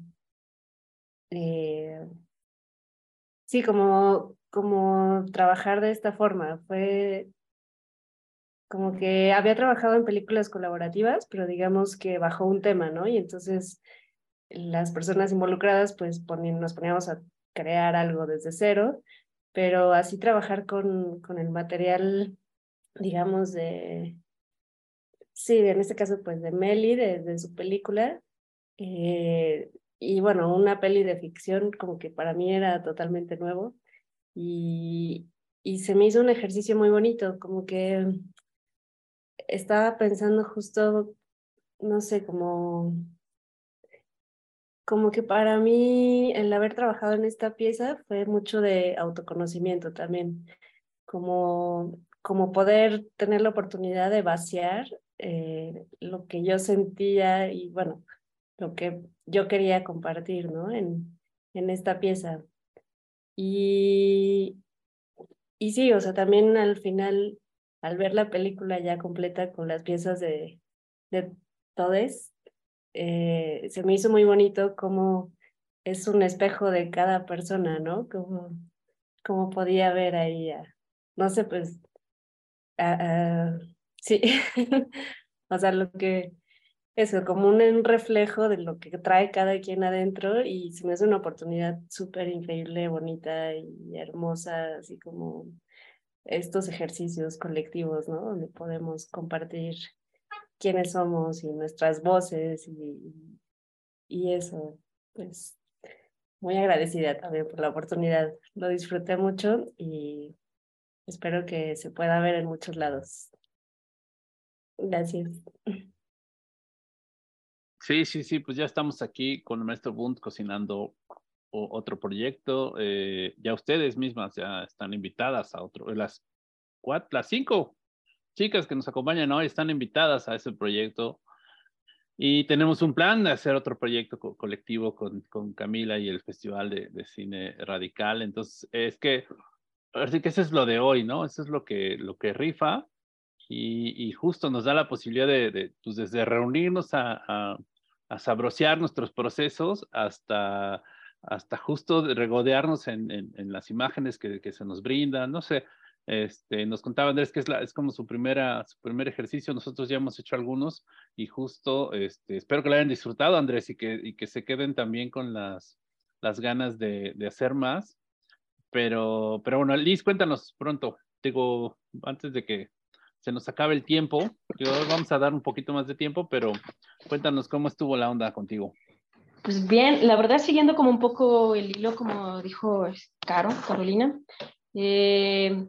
eh, sí, como, como trabajar de esta forma. Fue como que había trabajado en películas colaborativas, pero digamos que bajo un tema, ¿no? Y entonces las personas involucradas pues ponían, nos poníamos a crear algo desde cero, pero así trabajar con, con el material, digamos, de, sí, en este caso pues de Meli, de, de su película, eh, y bueno, una peli de ficción como que para mí era totalmente nuevo y, y se me hizo un ejercicio muy bonito, como que estaba pensando justo, no sé, como, como que para mí el haber trabajado en esta pieza fue mucho de autoconocimiento también, como, como poder tener la oportunidad de vaciar eh, lo que yo sentía y bueno, lo que yo quería compartir, ¿no? En, en esta pieza. Y, y sí, o sea, también al final, al ver la película ya completa con las piezas de, de todes, eh, se me hizo muy bonito cómo es un espejo de cada persona, ¿no? Como, como podía ver ahí, a, no sé, pues, a, a, sí, o sea, lo que, eso, como un, un reflejo de lo que trae cada quien adentro y se me hace una oportunidad súper increíble, bonita y hermosa, así como estos ejercicios colectivos, ¿no? Donde podemos compartir quiénes somos y nuestras voces y, y eso, pues muy agradecida también por la oportunidad. Lo disfruté mucho y espero que se pueda ver en muchos lados. Gracias. Sí, sí, sí, pues ya estamos aquí con el maestro Bunt cocinando o- otro proyecto. Eh, ya ustedes mismas ya están invitadas a otro. Las cuatro, las cinco chicas que nos acompañan hoy están invitadas a ese proyecto. Y tenemos un plan de hacer otro proyecto co- colectivo con, con Camila y el Festival de, de Cine Radical. Entonces, es que, así que eso es lo de hoy, ¿no? Eso es lo que, lo que rifa y, y justo nos da la posibilidad de, de, pues desde reunirnos a, a, a sabrosear nuestros procesos hasta, hasta justo de regodearnos en, en, en las imágenes que, que se nos brindan. No sé, este, nos contaba Andrés que es, la, es como su, primera, su primer ejercicio. Nosotros ya hemos hecho algunos y justo este, espero que lo hayan disfrutado, Andrés, y que, y que se queden también con las, las ganas de, de hacer más. Pero, pero bueno, Liz, cuéntanos pronto. Digo, antes de que se nos acabe el tiempo, digo, vamos a dar un poquito más de tiempo, pero cuéntanos cómo estuvo la onda contigo. Pues bien, la verdad siguiendo como un poco el hilo, como dijo Caro, Carolina, eh,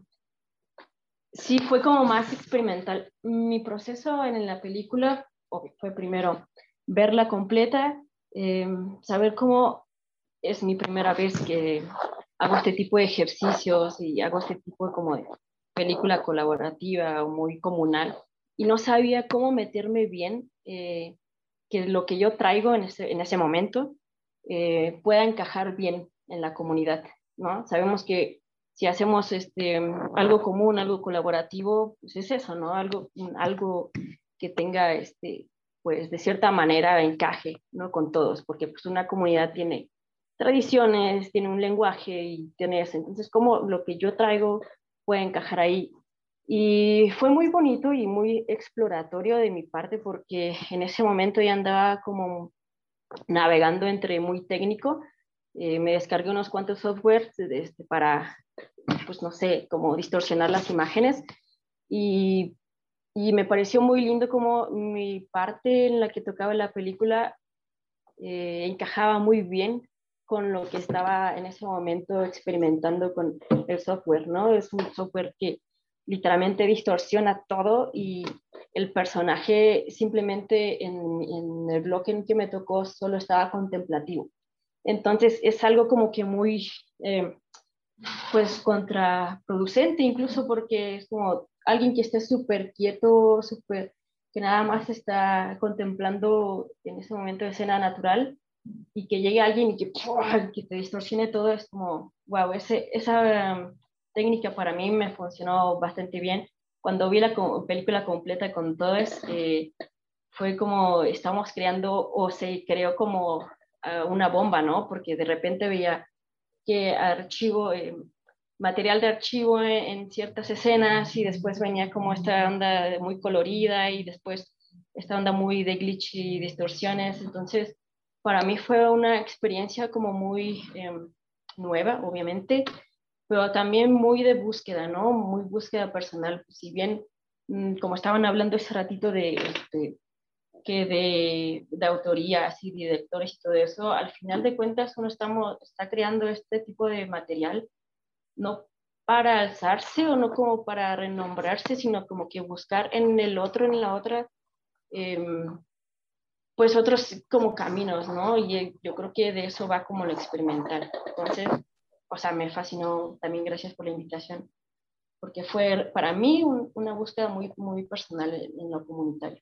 sí fue como más experimental. Mi proceso en la película obvio, fue primero verla completa, eh, saber cómo es mi primera vez que hago este tipo de ejercicios y hago este tipo de, como de película colaborativa o muy comunal y no sabía cómo meterme bien, eh, que lo que yo traigo en ese, en ese momento eh, pueda encajar bien en la comunidad, ¿no? Sabemos que si hacemos este, algo común, algo colaborativo, pues es eso, ¿no? Algo, algo que tenga, este, pues de cierta manera encaje, ¿no? Con todos, porque pues una comunidad tiene tradiciones, tiene un lenguaje y tiene eso. Entonces, ¿cómo lo que yo traigo puede encajar ahí? Y fue muy bonito y muy exploratorio de mi parte porque en ese momento ya andaba como navegando entre muy técnico. Eh, me descargué unos cuantos softwares este, para, pues no sé, como distorsionar las imágenes y, y me pareció muy lindo como mi parte en la que tocaba la película eh, encajaba muy bien con lo que estaba en ese momento experimentando con el software, ¿no? Es un software que literalmente distorsiona todo y el personaje simplemente en, en el bloque en que me tocó solo estaba contemplativo. Entonces es algo como que muy, eh, pues, contraproducente, incluso porque es como alguien que esté súper quieto, súper, que nada más está contemplando en ese momento de escena natural, y que llegue alguien y que, ¡pua!, que te distorsione todo, es como, wow, ese, esa um, técnica para mí me funcionó bastante bien. Cuando vi la co película completa con todo, es, eh, fue como estamos creando, o se creó como uh, una bomba, ¿no? Porque de repente veía que archivo, eh, material de archivo en, en ciertas escenas, y después venía como esta onda muy colorida, y después esta onda muy de glitch y distorsiones. Entonces, para mí fue una experiencia como muy eh, nueva, obviamente, pero también muy de búsqueda, ¿no? Muy búsqueda personal. Si bien, mmm, como estaban hablando ese ratito de, de que de, de autorías y directores y todo eso, al final de cuentas uno estamos, está creando este tipo de material no para alzarse o no como para renombrarse, sino como que buscar en el otro, en la otra, eh, pues otros como caminos, ¿no? Y yo creo que de eso va como lo experimental. Entonces, o sea, me fascinó también, gracias por la invitación, porque fue para mí un, una búsqueda muy, muy personal en, en lo comunitario.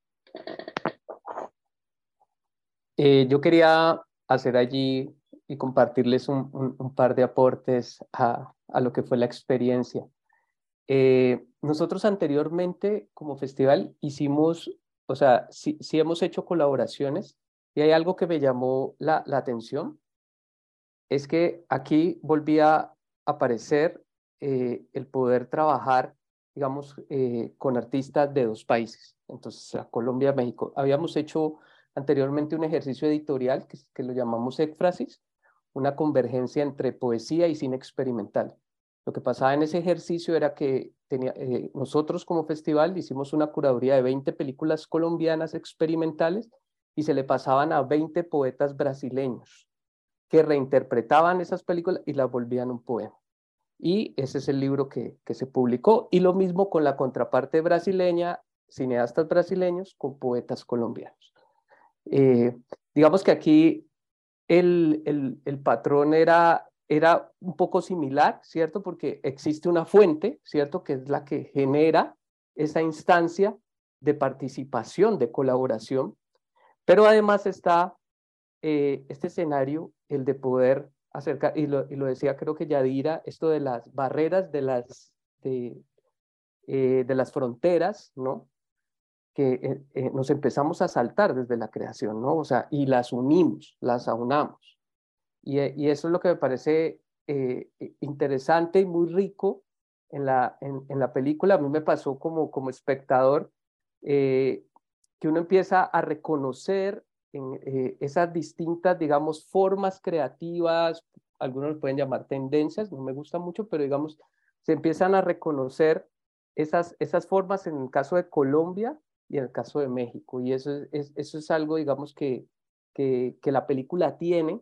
Eh, yo quería hacer allí y compartirles un, un, un par de aportes a, a lo que fue la experiencia. Eh, nosotros anteriormente como festival hicimos, o sea, sí, sí hemos hecho colaboraciones, y hay algo que me llamó la, la atención, es que aquí volvía a aparecer eh, el poder trabajar, digamos, eh, con artistas de dos países, entonces a Colombia, México. Habíamos hecho anteriormente un ejercicio editorial que, que lo llamamos Ekphrasis, una convergencia entre poesía y cine experimental. Lo que pasaba en ese ejercicio era que tenía, eh, nosotros como festival hicimos una curaduría de veinte películas colombianas experimentales y se le pasaban a veinte poetas brasileños que reinterpretaban esas películas y las volvían un poema. Y ese es el libro que, que se publicó. Y lo mismo con la contraparte brasileña, cineastas brasileños con poetas colombianos. Eh, digamos que aquí el, el, el patrón era, era un poco similar, ¿cierto? Porque existe una fuente, ¿cierto? Que es la que genera esa instancia de participación, de colaboración, pero además está eh, este escenario, el de poder acercar, y lo, y lo decía creo que Yadira, esto de las barreras, de las, de, eh, de las fronteras, ¿no? Que eh, eh, nos empezamos a saltar desde la creación, ¿no? O sea, y las unimos, las aunamos. Y, y eso es lo que me parece eh, interesante y muy rico en la, en, en la película. A mí me pasó como, como espectador eh, que uno empieza a reconocer en, eh, esas distintas, digamos, formas creativas, algunos lo pueden llamar tendencias, no me gusta mucho, pero digamos, se empiezan a reconocer esas, esas formas en el caso de Colombia y en el caso de México. Y eso es, eso es algo, digamos, que, que, que la película tiene,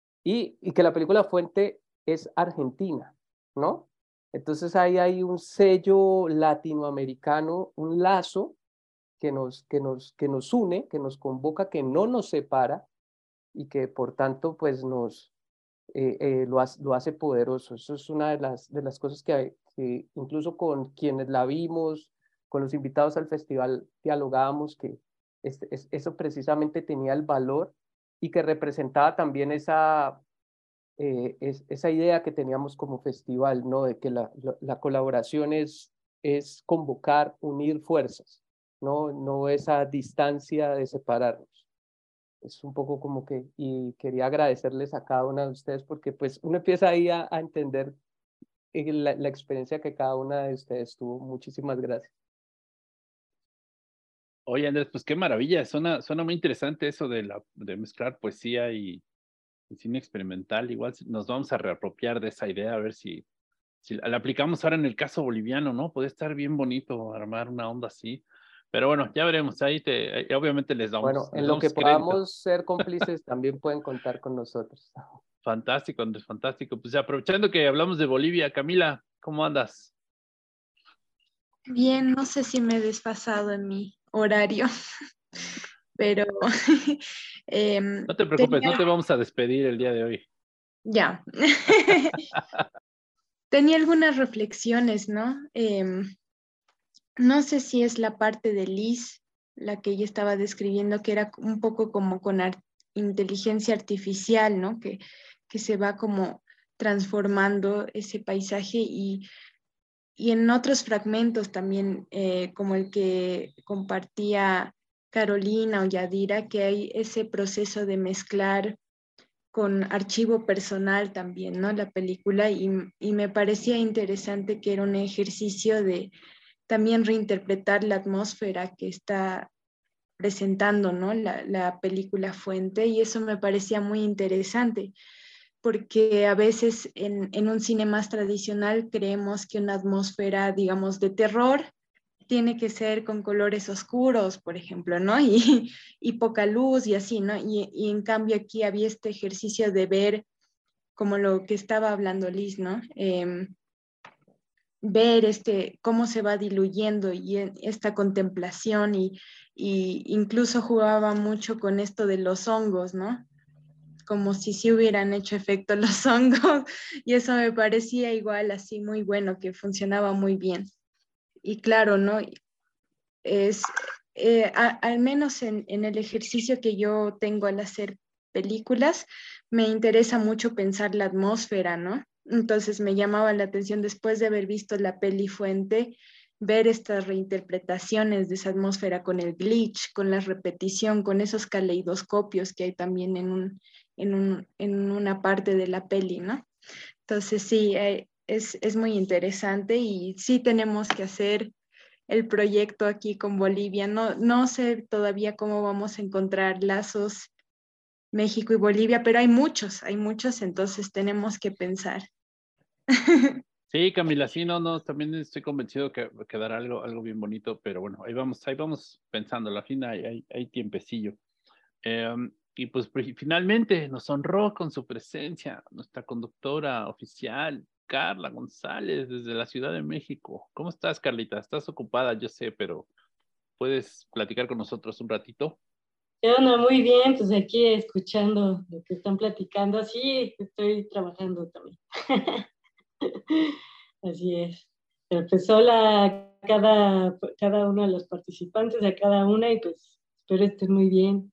y, y que la película fuente es argentina, ¿no? Entonces ahí hay un sello latinoamericano, un lazo que nos, que nos, que nos une, que nos convoca, que no nos separa, y que por tanto pues nos eh, eh, lo, hace, lo hace poderoso. Eso es una de las, de las cosas que, hay, que incluso con quienes la vimos, con los invitados al festival, dialogábamos que este, es, eso precisamente tenía el valor y que representaba también esa, eh, es, esa idea que teníamos como festival, ¿no? De que la, la, la colaboración es, es convocar, unir fuerzas, ¿no? No esa distancia de separarnos. Es un poco como que, y quería agradecerles a cada una de ustedes porque pues uno empieza ahí a, a entender la, la experiencia que cada una de ustedes tuvo. Muchísimas gracias. Oye, Andrés, pues qué maravilla, suena, suena muy interesante eso de, la, de mezclar poesía y, y cine experimental. Igual nos vamos a reapropiar de esa idea, a ver si, si la aplicamos ahora en el caso boliviano, ¿no? Puede estar bien bonito armar una onda así. Pero bueno, ya veremos. Ahí te, ahí obviamente les damos, Bueno, les en lo damos que crédito. podamos ser cómplices, también pueden contar con nosotros. Fantástico, Andrés, fantástico. Pues aprovechando que hablamos de Bolivia, Camila, ¿cómo andas? Bien, no sé si me he desfasado en mi horario, pero em, No te preocupes, tenía, no te vamos a despedir el día de hoy. ya, tenía algunas reflexiones, ¿no? Em, no sé si es la parte de Liz, la que ella estaba describiendo, que era un poco como con ar- inteligencia artificial, ¿no? Que, que se va como transformando ese paisaje y Y en otros fragmentos también, eh, como el que compartía Carolina o Yadira, que hay ese proceso de mezclar con archivo personal también, ¿no? La película, y, y me parecía interesante que era un ejercicio de también reinterpretar la atmósfera que está presentando, ¿no? La, la película Fuente, y eso me parecía muy interesante porque a veces en, en un cine más tradicional creemos que una atmósfera, digamos, de terror tiene que ser con colores oscuros, por ejemplo, ¿no? Y, y poca luz y así, ¿no? Y, y en cambio aquí había este ejercicio de ver, como lo que estaba hablando Liz, ¿no? Eh, ver este, cómo se va diluyendo y esta contemplación y, y incluso jugaba mucho con esto de los hongos, ¿no? Como si sí hubieran hecho efecto los hongos, y eso me parecía igual así muy bueno, que funcionaba muy bien. Y claro, ¿no? Es, eh, a, al menos en, en el ejercicio que yo tengo al hacer películas, me interesa mucho pensar la atmósfera, ¿no? Entonces me llamaba la atención después de haber visto la peli Fuente, ver estas reinterpretaciones de esa atmósfera con el glitch, con la repetición, con esos caleidoscopios que hay también en, un, en, un, en una parte de la peli, ¿no? Entonces sí, eh, es, es muy interesante y sí tenemos que hacer el proyecto aquí con Bolivia. No, no sé todavía cómo vamos a encontrar lazos México y Bolivia, pero hay muchos, hay muchos, entonces tenemos que pensar. Sí, Camila, sí, no, no, también estoy convencido que quedará algo, algo bien bonito, pero bueno, ahí vamos, ahí vamos pensando, la fin hay, hay, hay tiempecillo. Eh, y pues finalmente nos honró con su presencia nuestra conductora oficial, Carla González, desde la Ciudad de México. ¿Cómo estás, Carlita? Estás ocupada, yo sé, pero ¿puedes platicar con nosotros un ratito? ¿Qué onda? Muy bien, pues aquí escuchando lo que están platicando. Sí, estoy trabajando también. Así es. Pero pues sola cada, cada uno de los participantes, a cada una, y pues espero estén muy bien.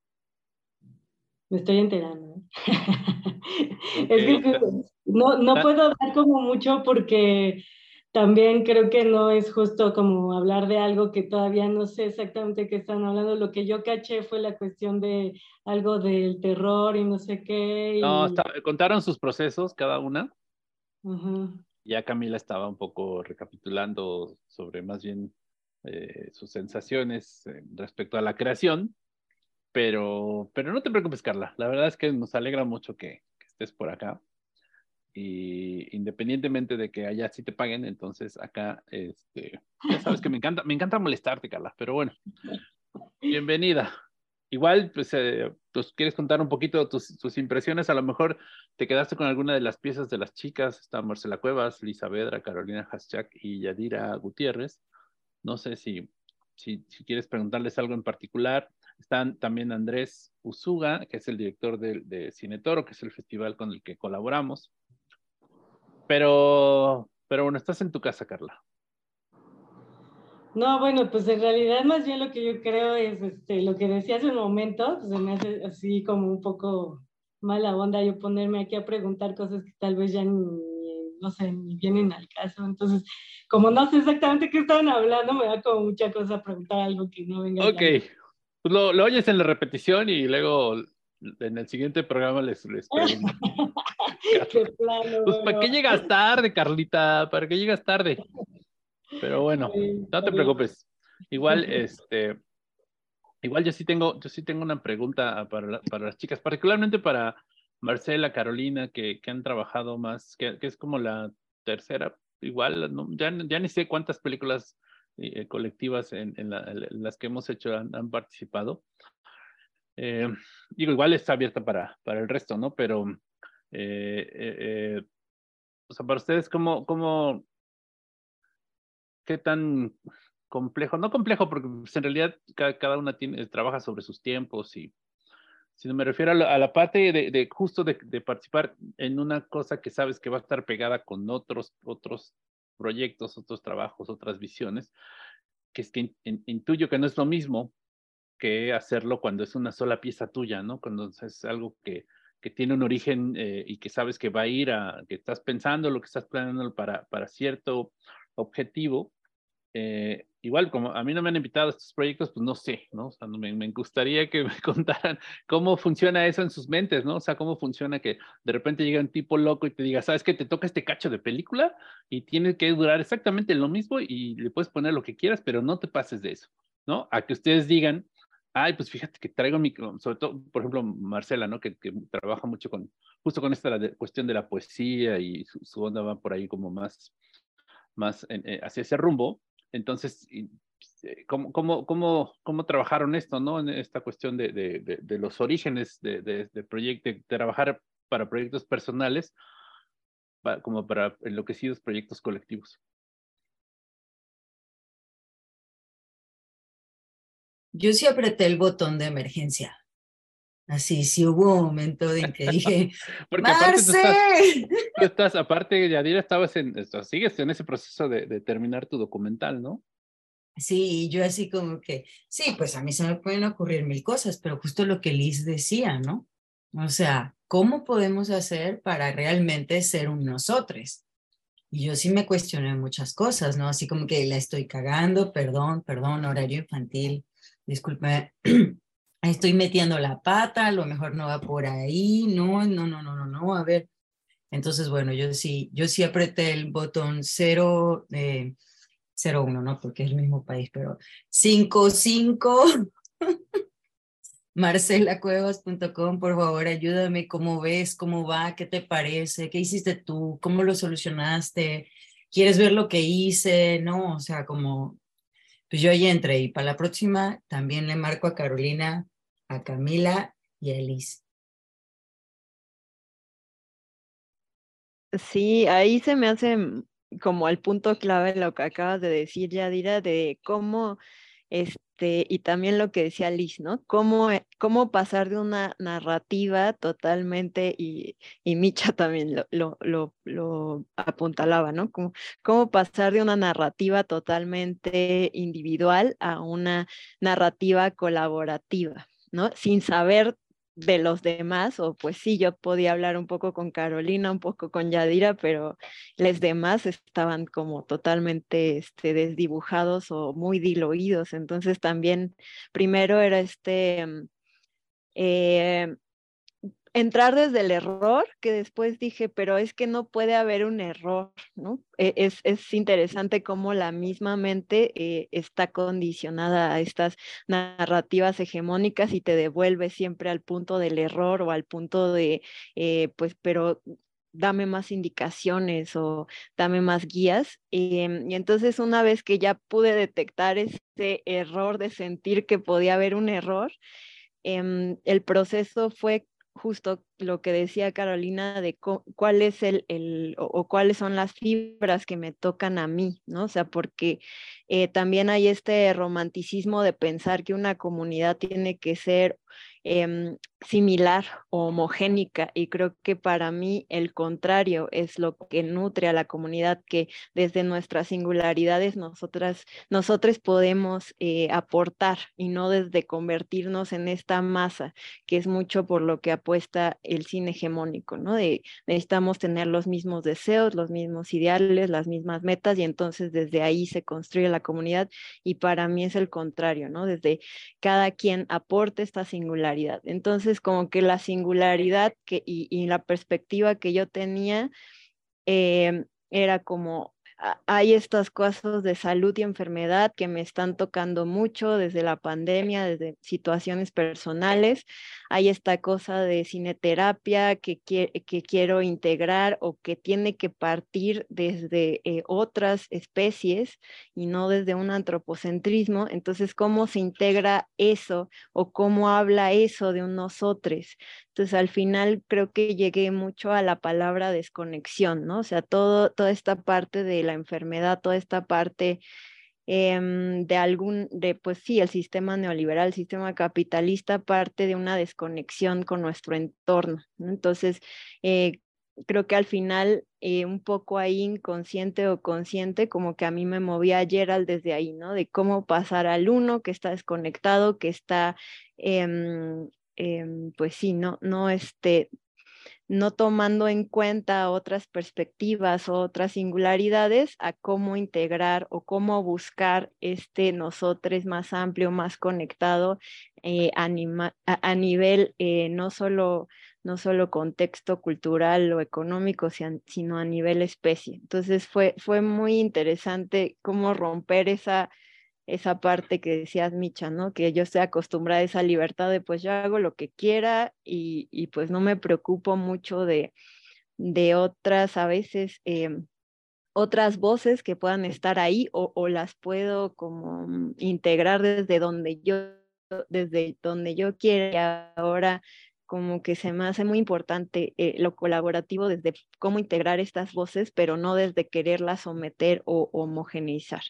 Me estoy enterando. Okay. Es que no, no puedo hablar como mucho porque también creo que no es justo como hablar de algo que todavía no sé exactamente qué están hablando. Lo que yo caché fue la cuestión de algo del terror y no sé qué. Y... No, está, contaron sus procesos cada una. Uh-huh. Ya Camila estaba un poco recapitulando sobre más bien eh, sus sensaciones eh, respecto a la creación. Pero, pero no te preocupes, Carla. La verdad es que nos alegra mucho que, que estés por acá. Y independientemente de que allá sí te paguen, entonces acá, este, ya sabes que me encanta, me encanta molestarte, Carla. Pero bueno, bienvenida. Igual, pues, eh, pues quieres contar un poquito tus, tus impresiones. A lo mejor te quedaste con alguna de las piezas de las chicas. Está Marcela Cuevas, Lisa Vedra, Carolina Haschak y Yadira Gutiérrez. No sé si, si, si quieres preguntarles algo en particular. Están también Andrés Usuga, que es el director de, de Cine Toro, que es el festival con el que colaboramos. Pero, pero bueno, estás en tu casa, Carla. No, bueno, pues en realidad más bien lo que yo creo es este, lo que decía hace un momento, pues se me hace así como un poco mala onda yo ponerme aquí a preguntar cosas que tal vez ya ni, no sé, ni vienen al caso. Entonces, como no sé exactamente qué estaban hablando, me da como mucha cosa preguntar algo que no venga. Ok, pues lo, lo oyes en la repetición y luego en el siguiente programa les, les pregunto. Plano, pues, ¿para qué llegas tarde, Carlita? ¿Para qué llegas tarde? Pero bueno, no te preocupes. Igual, este, igual yo sí tengo, yo sí tengo una pregunta para, la, para las chicas, particularmente para Marcela, Carolina, que, que han trabajado más, que, que es como la tercera, igual, no, ya, ya ni sé cuántas películas eh, colectivas en, en, la, en las que hemos hecho han, han participado. Eh, digo, igual está abierta para, para el resto, ¿no? Pero, eh, eh, eh, o sea, para ustedes, ¿cómo, cómo, qué tan complejo? No complejo, porque pues, en realidad cada, cada una tiene, trabaja sobre sus tiempos y, sino me refiero a la, a la parte de, de justo de, de participar en una cosa que sabes que va a estar pegada con otros, otros proyectos, otros trabajos, otras visiones, que es que in, in, intuyo que no es lo mismo que hacerlo cuando es una sola pieza tuya, ¿no? Cuando es algo que, que tiene un origen eh, y que sabes que va a ir a, que estás pensando lo que estás planeando para, para cierto objetivo. Eh, igual, como a mí no me han invitado a estos proyectos, pues no sé, ¿no? O sea, no me, me gustaría que me contaran cómo funciona eso en sus mentes, ¿no? O sea, cómo funciona que de repente llega un tipo loco y te diga, ¿sabes qué? Te toca este cacho de película y tiene que durar exactamente lo mismo y le puedes poner lo que quieras, pero no te pases de eso, ¿no? A que ustedes digan, ay, pues fíjate que traigo mi, sobre todo, por ejemplo, Marcela, ¿no? Que, que trabaja mucho con, justo con esta de, cuestión de la poesía y su, su onda va por ahí como más, más en, eh, hacia ese rumbo. Entonces, ¿cómo, cómo, cómo, cómo trabajaron esto, ¿no? En esta cuestión de, de, de, de los orígenes de, de, de proyecto, de trabajar para proyectos personales, para, como para enloquecidos proyectos colectivos. Yo sí apreté el botón de emergencia. Así, sí hubo un momento en que dije, porque aparte tú estás, ¡Marce! tú estás, aparte, Yadira, estabas en, sigues en ese proceso de, de terminar tu documental, ¿no? Sí, yo así como que, sí, pues a mí se me pueden ocurrir mil cosas, pero justo lo que Liz decía, ¿no? O sea, ¿cómo podemos hacer para realmente ser un nosotros? Y yo sí me cuestioné muchas cosas, ¿no? Así como que la estoy cagando, perdón, perdón, horario infantil, disculpe, estoy metiendo la pata, a lo mejor no va por ahí, no, no, no, no, no, no, a ver. Entonces, bueno, yo sí, yo sí apreté el botón cero, eh, cero uno, ¿no? Porque es el mismo país, pero cinco cinco marcela cuevas punto com, por favor, ayúdame, ¿cómo ves? ¿Cómo va? ¿Qué te parece? ¿Qué hiciste tú? ¿Cómo lo solucionaste? ¿Quieres ver lo que hice? No, o sea, como, pues yo ahí entré y para la próxima también le marco a Carolina, a Camila y a Elise. Sí, ahí se me hace como el punto clave lo que acabas de decir, Yadira, de cómo, este, y también lo que decía Liz, ¿no? Cómo, eh, cómo pasar de una narrativa totalmente, y, y Micha también lo, lo, lo, lo apuntalaba, ¿no? Cómo, cómo pasar de una narrativa totalmente individual a una narrativa colaborativa, ¿no? Sin saber de los demás, o pues sí, yo podía hablar un poco con Carolina, un poco con Yadira, pero los demás estaban como totalmente este, desdibujados o muy diluidos. Entonces también primero era este eh, entrar desde el error, que después dije, pero es que no puede haber un error, ¿no? Es, es interesante cómo la misma mente eh, está condicionada a estas narrativas hegemónicas y te devuelve siempre al punto del error o al punto de, eh, pues, pero dame más indicaciones o dame más guías. Eh, y entonces una vez que ya pude detectar ese error de sentir que podía haber un error, eh, el proceso fue justo lo que decía Carolina de cuál es el, el o, o cuáles son las fibras que me tocan a mí, ¿no? O sea, porque eh, también hay este romanticismo de pensar que una comunidad tiene que ser eh, similar o homogénica, y creo que para mí el contrario es lo que nutre a la comunidad, que desde nuestras singularidades nosotras, nosotros podemos eh, aportar, y no desde convertirnos en esta masa, que es mucho por lo que apuesta el cine hegemónico, ¿no? De necesitamos tener los mismos deseos, los mismos ideales, las mismas metas, y entonces desde ahí se construye la comunidad, y para mí es el contrario, ¿no? Desde cada quien aporte esta singularidad. Entonces, como que la singularidad que, y, y la perspectiva que yo tenía eh, era como hay estos casos de salud y enfermedad que me están tocando mucho desde la pandemia, desde situaciones personales. Hay esta cosa de cineterapia que, que, que quiero integrar o que tiene que partir desde eh, otras especies y no desde un antropocentrismo. Entonces, ¿cómo se integra eso o cómo habla eso de un nosotros? Entonces, al final creo que llegué mucho a la palabra desconexión, ¿no? O sea, todo, toda esta parte de la enfermedad, toda esta parte eh, de algún, de pues sí, el sistema neoliberal, el sistema capitalista parte de una desconexión con nuestro entorno, ¿no? Entonces, eh, creo que al final, eh, un poco ahí inconsciente o consciente, como que a mí me movía Gerald desde ahí, ¿no? De cómo pasar al uno que está desconectado, que está, eh, eh, pues sí, no, no, este, no tomando en cuenta otras perspectivas o otras singularidades, a cómo integrar o cómo buscar este nosotros más amplio, más conectado eh, anima, a, a nivel eh, no solo no solo contexto cultural o económico, sino a nivel especie. Entonces fue, fue muy interesante cómo romper esa, esa parte que decías, Micha, ¿no? Que yo estoy acostumbrada a esa libertad de pues yo hago lo que quiera y, y pues no me preocupo mucho de, de otras, a veces, eh, otras voces que puedan estar ahí o, o las puedo como integrar desde donde yo, desde donde yo quiera. Y ahora como que se me hace muy importante eh, lo colaborativo desde cómo integrar estas voces, pero no desde quererlas someter o homogeneizar.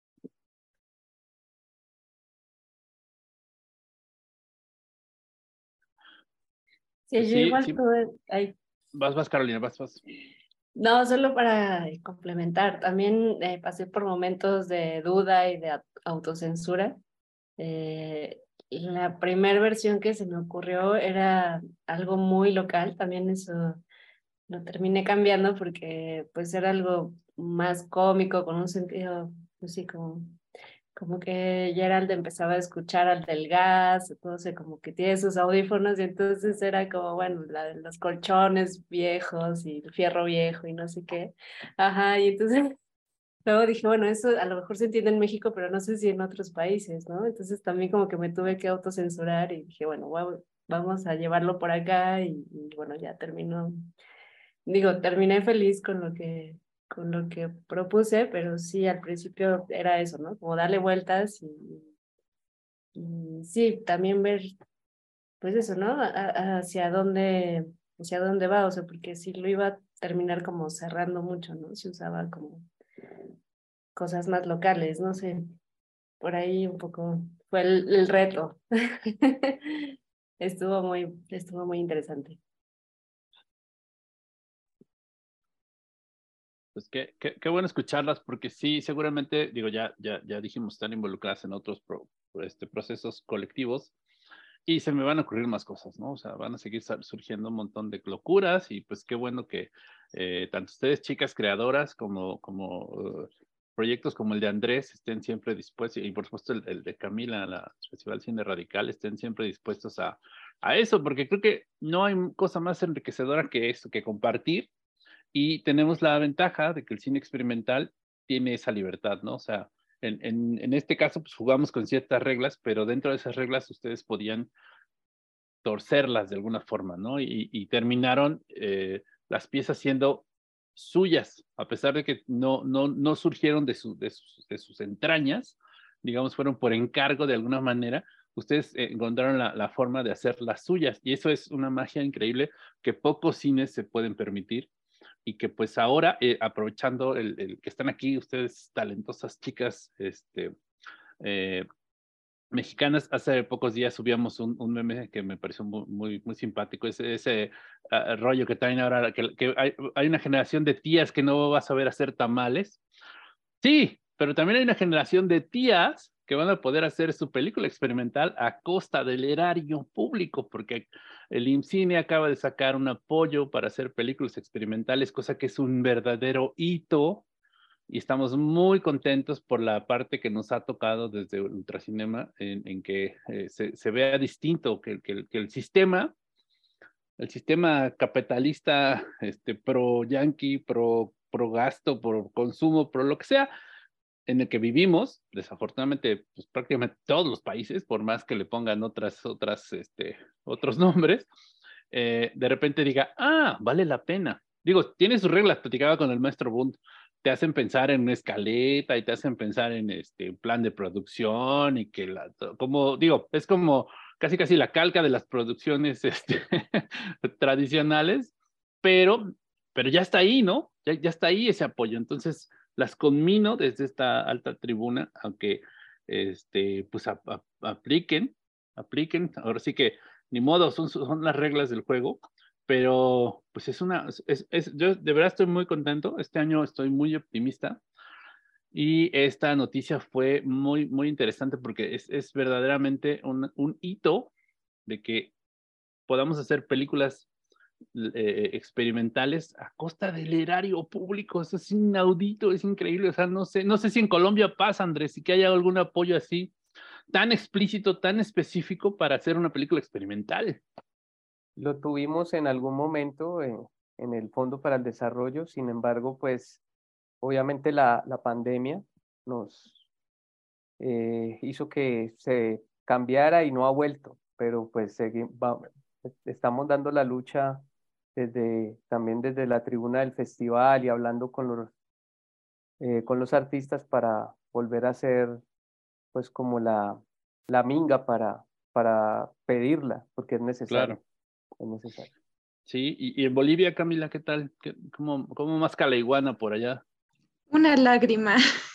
Sí, yo Sí, igual sí. tuve, ay, Vas, vas, Carolina, vas, vas. no, solo para complementar, también eh, pasé por momentos de duda y de au- autocensura. Eh, la primera versión que se me ocurrió era algo muy local, también eso lo terminé cambiando porque pues era algo más cómico, con un sentido, así como como que Gerald empezaba a escuchar al del gas, entonces como que tiene sus audífonos y entonces era como, bueno, la de los colchones viejos y el fierro viejo y no sé qué. Ajá, y entonces luego dije, bueno, eso a lo mejor se entiende en México, pero no sé si en otros países, ¿no? Entonces también como que me tuve que autocensurar y dije, bueno, wow, vamos a llevarlo por acá y, y bueno, ya terminó. Digo, terminé feliz con lo que, con lo que propuse, pero sí, al principio era eso, ¿no? Como darle vueltas y, y sí, también ver, pues eso, ¿no? A- a- hacia dónde, hacia dónde va, o sea, porque si lo iba a terminar como cerrando mucho, ¿no? Si usaba como cosas más locales, no sé, por ahí un poco fue el, el reto. Estuvo muy, estuvo muy interesante. Pues qué, qué, qué bueno escucharlas, porque sí, seguramente, digo, ya, ya, ya dijimos, están involucradas en otros pro, este, procesos colectivos y se me van a ocurrir más cosas, ¿no? O sea, van a seguir surgiendo un montón de locuras y pues qué bueno que eh, tanto ustedes, chicas creadoras, como, como uh, proyectos como el de Andrés estén siempre dispuestos, y por supuesto el, el de Camila, la Festival Cine Radical, estén siempre dispuestos a, a eso, porque creo que no hay cosa más enriquecedora que esto, que compartir. Y tenemos la ventaja de que el cine experimental tiene esa libertad, ¿no? O sea, en, en, en este caso, pues jugamos con ciertas reglas, pero dentro de esas reglas ustedes podían torcerlas de alguna forma, ¿no? Y, y terminaron eh, las piezas siendo suyas, a pesar de que no, no, no surgieron de, su, de, sus, de sus entrañas, digamos, fueron por encargo de alguna manera, ustedes encontraron la, la forma de hacer las suyas, y eso es una magia increíble que pocos cines se pueden permitir, y que pues ahora, eh, aprovechando el, el, que están aquí ustedes talentosas chicas, este, eh, mexicanas, hace pocos días subíamos un, un meme que me pareció muy, muy, muy simpático, ese, ese uh, rollo que traen ahora, que, que hay, hay una generación de tías que no va a saber hacer tamales. Sí, pero también hay una generación de tías que van a poder hacer su película experimental a costa del erario público, porque el IMCINE acaba de sacar un apoyo para hacer películas experimentales, cosa que es un verdadero hito, y estamos muy contentos por la parte que nos ha tocado desde Ultracinema, en, en que eh, se, se vea distinto, que, que, que el sistema, el sistema capitalista, este, pro yankee, pro por gasto, por consumo, por lo que sea, en el que vivimos, desafortunadamente, pues prácticamente todos los países, por más que le pongan otras, otras, este, otros nombres, eh, de repente diga, ah, vale la pena. Digo, tiene sus reglas, platicaba con el maestro Bund, te hacen pensar en una escaleta y te hacen pensar en este plan de producción y que la, como digo, es como casi casi la calca de las producciones este, tradicionales, pero, pero ya está ahí, ¿no? Ya, ya está ahí ese apoyo. Entonces, las conmino desde esta alta tribuna, aunque este, pues a, a, apliquen, apliquen, ahora sí que ni modo, son, son las reglas del juego, pero pues es una, es, es, yo de verdad estoy muy contento, este año estoy muy optimista y esta noticia fue muy, muy interesante porque es, es verdaderamente un, un hito de que podamos hacer películas eh, experimentales a costa del erario público. Eso es inaudito, es increíble. O sea, no sé, no sé si en Colombia pasa, Andrés, y que haya algún apoyo así tan explícito, tan específico para hacer una película experimental. Lo tuvimos en algún momento en, en el Fondo para el Desarrollo, sin embargo, pues obviamente la, la pandemia nos eh, hizo que se cambiara y no ha vuelto, pero pues segui- va- estamos dando la lucha desde, también desde la tribuna del festival y hablando con los, eh, con los artistas para volver a hacer pues como la, la minga para, para pedirla, porque es necesario, Claro. es necesario. Sí, y, y en Bolivia, Camila, ¿qué tal? ¿Qué, cómo, ¿Cómo más la iguana por allá? Una lágrima.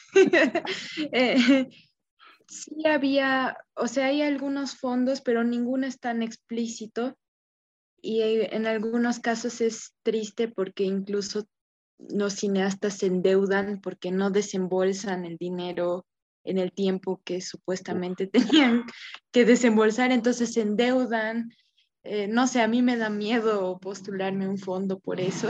Eh, sí había, o sea, hay algunos fondos, pero ninguno es tan explícito y eh, en algunos casos es triste porque incluso los cineastas se endeudan porque no desembolsan el dinero en el tiempo que supuestamente tenían que desembolsar, entonces se endeudan. Eh, no sé, a mí me da miedo postularme un fondo por eso.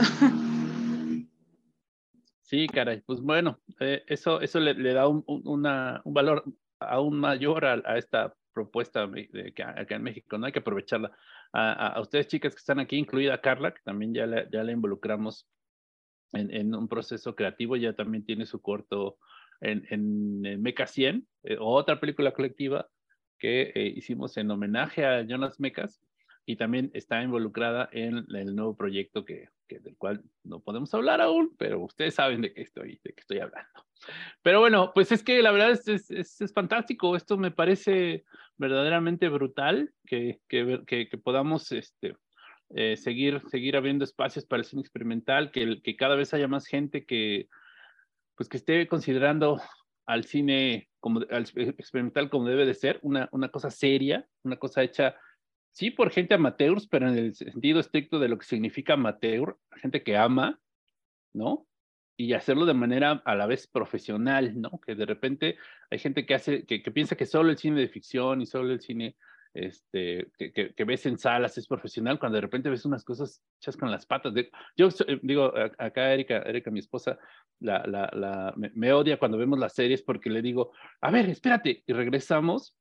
Sí, caray, pues bueno, eh, eso, eso le, le da un, un, una, un valor aún mayor a, a esta propuesta de, de, que acá en México, ¿no? Hay que aprovecharla. A, a, a ustedes, chicas que están aquí, incluida Carla, que también ya la, ya la involucramos en, en, un proceso creativo, ya también tiene su corto en, en, en Meca cien, eh, otra película colectiva que eh, hicimos en homenaje a Jonas Mekas, y también está involucrada en el nuevo proyecto que, que del cual no podemos hablar aún, pero ustedes saben de qué estoy, de qué estoy hablando. Pero bueno, pues es que la verdad es, es, es, es fantástico. Esto me parece verdaderamente brutal que, que, que, que podamos este, eh, seguir, seguir abriendo espacios para el cine experimental, que, que cada vez haya más gente que, pues, que esté considerando al cine como, al experimental como debe de ser, una, una cosa seria, una cosa hecha, sí, por gente amateurs, pero en el sentido estricto de lo que significa amateur, gente que ama, ¿no? Y hacerlo de manera a la vez profesional, ¿no? Que de repente hay gente que hace, que, que piensa que solo el cine de ficción y solo el cine este, que, que, que ves en salas es profesional, cuando de repente ves unas cosas hechas con las patas. De, yo digo, acá Erika, Erika, mi esposa, la, la, la, me, me odia cuando vemos las series porque le digo, a ver, espérate, y regresamos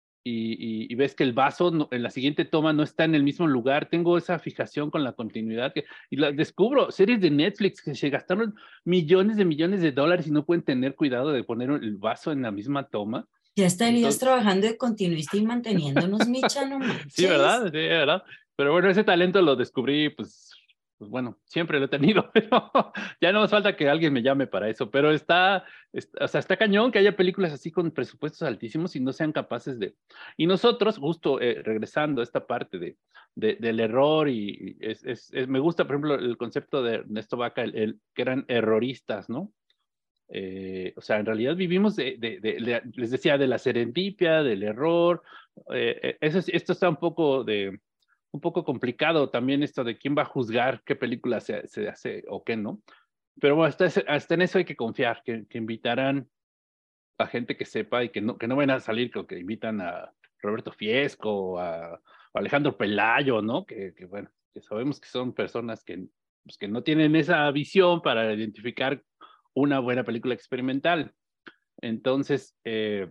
y, y, y ves que el vaso no, en la siguiente toma no está en el mismo lugar. Tengo esa fijación con la continuidad que, y la descubro, series de Netflix que se gastaron millones de millones de dólares y no pueden tener cuidado de poner el vaso en la misma toma. Ya estarías Entonces, trabajando de continuista y manteniéndonos, Micha, no manches. sí, ¿verdad? Sí, ¿verdad? Pero bueno, ese talento lo descubrí, pues, pues bueno, siempre lo he tenido, pero ya no más falta que alguien me llame para eso. Pero está, está, o sea, está cañón que haya películas así con presupuestos altísimos y no sean capaces de... Y nosotros, justo eh, regresando a esta parte de, de, del error, y es, es, es, me gusta, por ejemplo, el concepto de Ernesto Vaca, el, el, que eran erroristas, ¿no? Eh, o sea, en realidad vivimos de, de, de, de, les decía, de la serendipia, del error. Eh, eso, esto está un poco de, un poco complicado también esto de quién va a juzgar qué película se, se hace o qué no. Pero bueno, hasta, hasta en eso hay que confiar, que, que invitarán a gente que sepa y que no, que no van a salir con que invitan a Roberto Fiesco, a, a Alejandro Pelayo, ¿no? Que, que bueno, que sabemos que son personas que, pues, que no tienen esa visión para identificar una buena película experimental. Entonces, eh,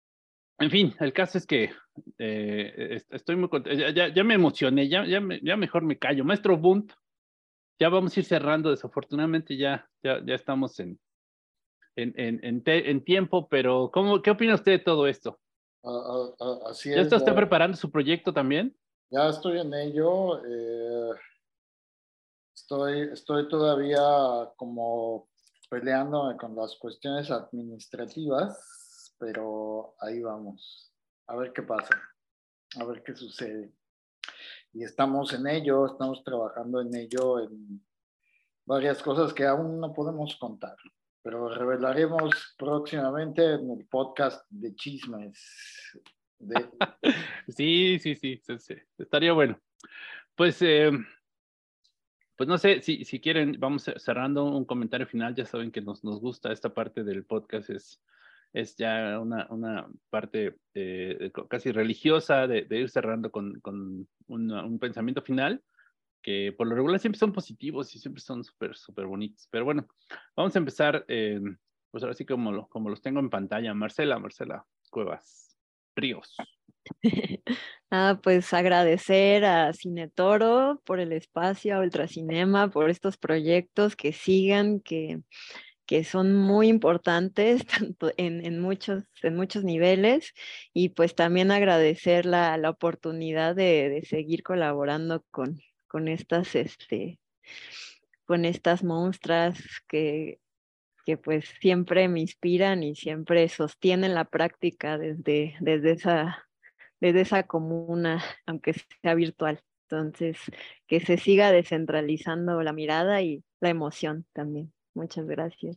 en fin, el caso es que eh, estoy muy contento, ya, ya, ya me emocioné, ya, ya, me, ya mejor me callo. Maestro Bund, ya vamos a ir cerrando, desafortunadamente ya, ya, ya estamos en, en, en, en, te, en tiempo, pero ¿cómo, ¿qué opina usted de todo esto? Uh, uh, uh, así ¿Ya es. está usted Ya, preparando su proyecto también? ya estoy en ello. Eh, estoy, estoy todavía como peleándome con las cuestiones administrativas, pero ahí vamos. A ver qué pasa, a ver qué sucede. Y estamos en ello, estamos trabajando en ello, en varias cosas que aún no podemos contar, pero revelaremos próximamente en el podcast de chismes. De... sí, sí, sí, sí, sí, estaría bueno. Pues, eh, pues no sé, si, si quieren, vamos cerrando un comentario final. Ya saben que nos, nos gusta esta parte del podcast, es, es ya una, una parte eh, casi religiosa de, de ir cerrando con, con una, un pensamiento final, que por lo regular siempre son positivos y siempre son súper, súper bonitos. Pero bueno, vamos a empezar, eh, pues ahora sí como, lo, como los tengo en pantalla. Marcela, Marcela Cuevas Ríos. Ah, pues agradecer a Cine Toro por el espacio, a Ultracinema, por estos proyectos que sigan, que, que son muy importantes tanto en, en, muchos, en muchos niveles, y pues también agradecer la, la oportunidad de, de seguir colaborando con, con estas, este, con estas monstruas que, que pues siempre me inspiran y siempre sostienen la práctica desde, desde esa desde esa comuna, aunque sea virtual. Entonces, que se siga descentralizando la mirada y la emoción también. Muchas gracias.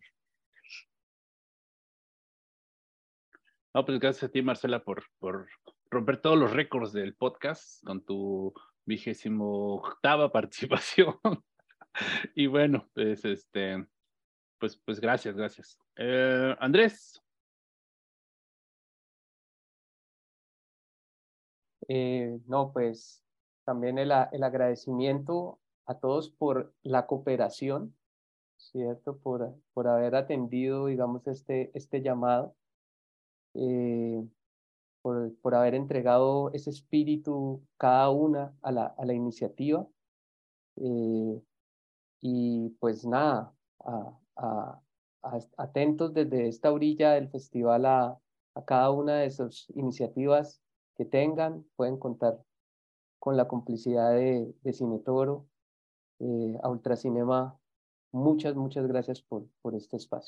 No, pues gracias a ti, Marcela, por, por romper todos los récords del podcast con tu vigésimo octava participación. Y bueno, pues este, pues, pues gracias, gracias. Eh, Andrés. Eh, no, pues también el, a- el agradecimiento a todos por la cooperación, ¿cierto? Por, por haber atendido, digamos, este, este llamado, eh, por, por haber entregado ese espíritu cada una a la, a la iniciativa. eh, y pues nada, a- a- a- atentos desde esta orilla del festival a, a cada una de sus iniciativas que tengan, pueden contar con la complicidad de, de Cine Toro, eh, a Ultracinema. Muchas, muchas gracias por, por este espacio.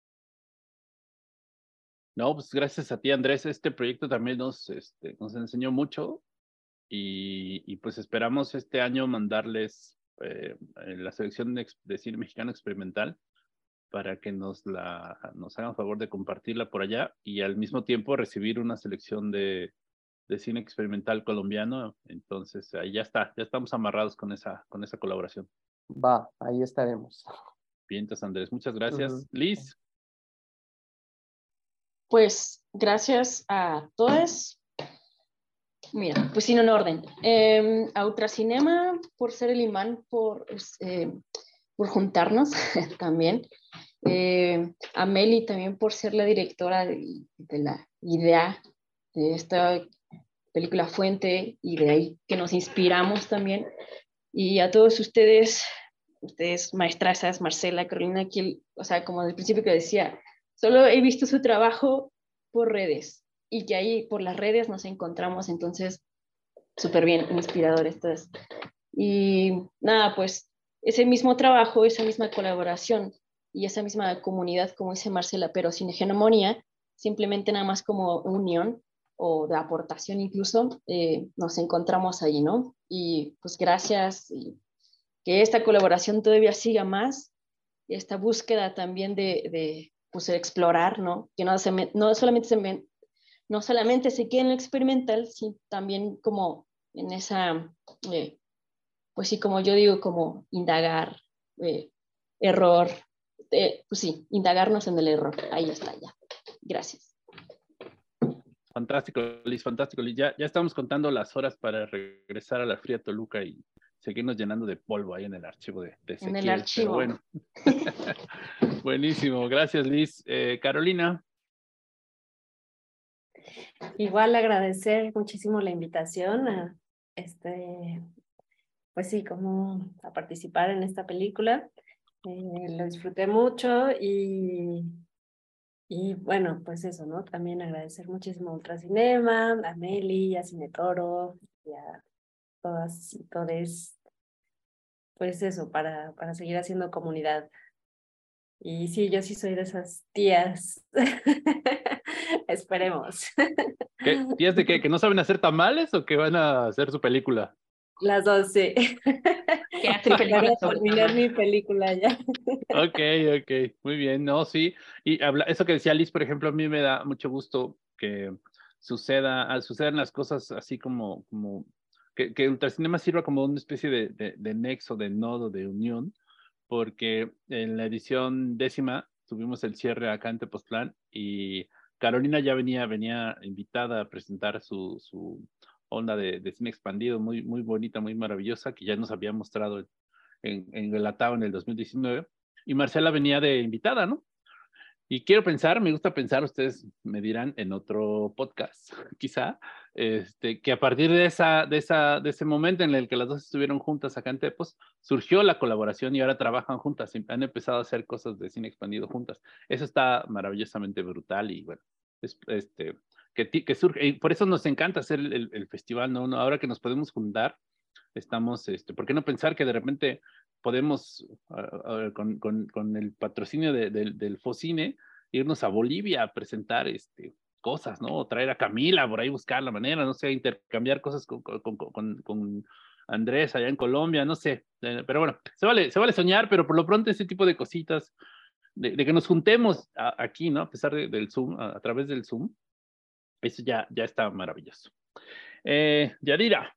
No, pues gracias a ti, Andrés. Este proyecto también nos, este, nos enseñó mucho y, y pues esperamos este año mandarles eh, la selección de, de cine mexicano experimental para que nos, la, nos hagan favor de compartirla por allá y al mismo tiempo recibir una selección de, de cine experimental colombiano. Entonces, ahí ya está, ya estamos amarrados con esa, con esa colaboración. Va, ahí estaremos. Bien, entonces, Andrés, muchas gracias. Uh-huh. Liz. Pues gracias a todos. Mira, pues sin un orden. Eh, a Ultracinema por ser el imán, por, eh, por juntarnos también. Eh, a Meli también por ser la directora de, de la idea de esta película fuente y de ahí que nos inspiramos también. Y a todos ustedes, ustedes maestrazas, Marcela, Carolina, que, o sea, como al principio que decía, solo he visto su trabajo por redes y que ahí por las redes nos encontramos, entonces súper bien, inspirador esto es. Y nada, pues ese mismo trabajo, esa misma colaboración y esa misma comunidad, como dice Marcela, pero sin hegemonía, simplemente nada más como unión o de aportación incluso, eh, nos encontramos ahí, ¿no? Y pues gracias, y que esta colaboración todavía siga más, esta búsqueda también de, de pues, explorar, ¿no? Que no, se me, no, solamente se no solamente se quede en lo experimental, sino también como en esa, eh, pues sí, como yo digo, como indagar, eh, error, eh, pues sí, indagarnos en el error. Ahí está, ya. Gracias. Fantástico, Liz, fantástico, Liz. Ya, ya estamos contando las horas para regresar a la fría Toluca y seguirnos llenando de polvo ahí en el archivo de, de Ezequiel. En el archivo. Pero bueno. Buenísimo, gracias, Liz. Eh, Carolina. Igual agradecer muchísimo la invitación a este, pues sí, como a participar en esta película. Eh, lo disfruté mucho y, y bueno, pues eso, ¿no? También agradecer muchísimo a Ultracinema, a Meli, a Cinetoro y a todas y todes, pues eso, para, para seguir haciendo comunidad. Y sí, yo sí soy de esas tías. Esperemos. ¿Qué? ¿Tías de qué? ¿Que no saben hacer tamales o que van a hacer su película? Las dos, sí. Que hacen Voy películas a sobre terminar mi tamales. película ya. Ok, ok, muy bien, no, sí. Y habla, eso que decía Liz, por ejemplo, a mí me da mucho gusto que suceda, ah, sucedan las cosas así como, como que, que Ultracinema sirva como una especie de, de, de nexo, de nodo, de unión, porque en la edición décima tuvimos el cierre acá en Tepoztlán y Carolina ya venía, venía invitada a presentar su, su onda de, de cine expandido, muy, muy bonita, muy maravillosa, que ya nos había mostrado en, en Relatado en el dos mil diecinueve, y Marcela venía de invitada, ¿no? Y quiero pensar, me gusta pensar, ustedes me dirán en otro podcast, quizá, este, que a partir de, esa, de, esa, de ese momento en el que las dos estuvieron juntas acá en Tepos, surgió la colaboración y ahora trabajan juntas, y han empezado a hacer cosas de cine expandido juntas. Eso está maravillosamente brutal y bueno, es, este, que, que surge, y por eso nos encanta hacer el, el festival, ¿no? Ahora que nos podemos juntar, estamos, este, ¿por qué no pensar que de repente podemos, uh, uh, con, con, con el patrocinio de, de, del Focine, irnos a Bolivia a presentar este, cosas, ¿no? O traer a Camila, por ahí buscar la manera, no sé, intercambiar cosas con, con, con, con Andrés allá en Colombia, no sé. Eh, pero bueno, se vale, se vale soñar, pero por lo pronto ese tipo de cositas, de, de que nos juntemos a, aquí, ¿no? A pesar de, del Zoom, a, a través del Zoom, eso ya, ya está maravilloso. Eh, Yadira.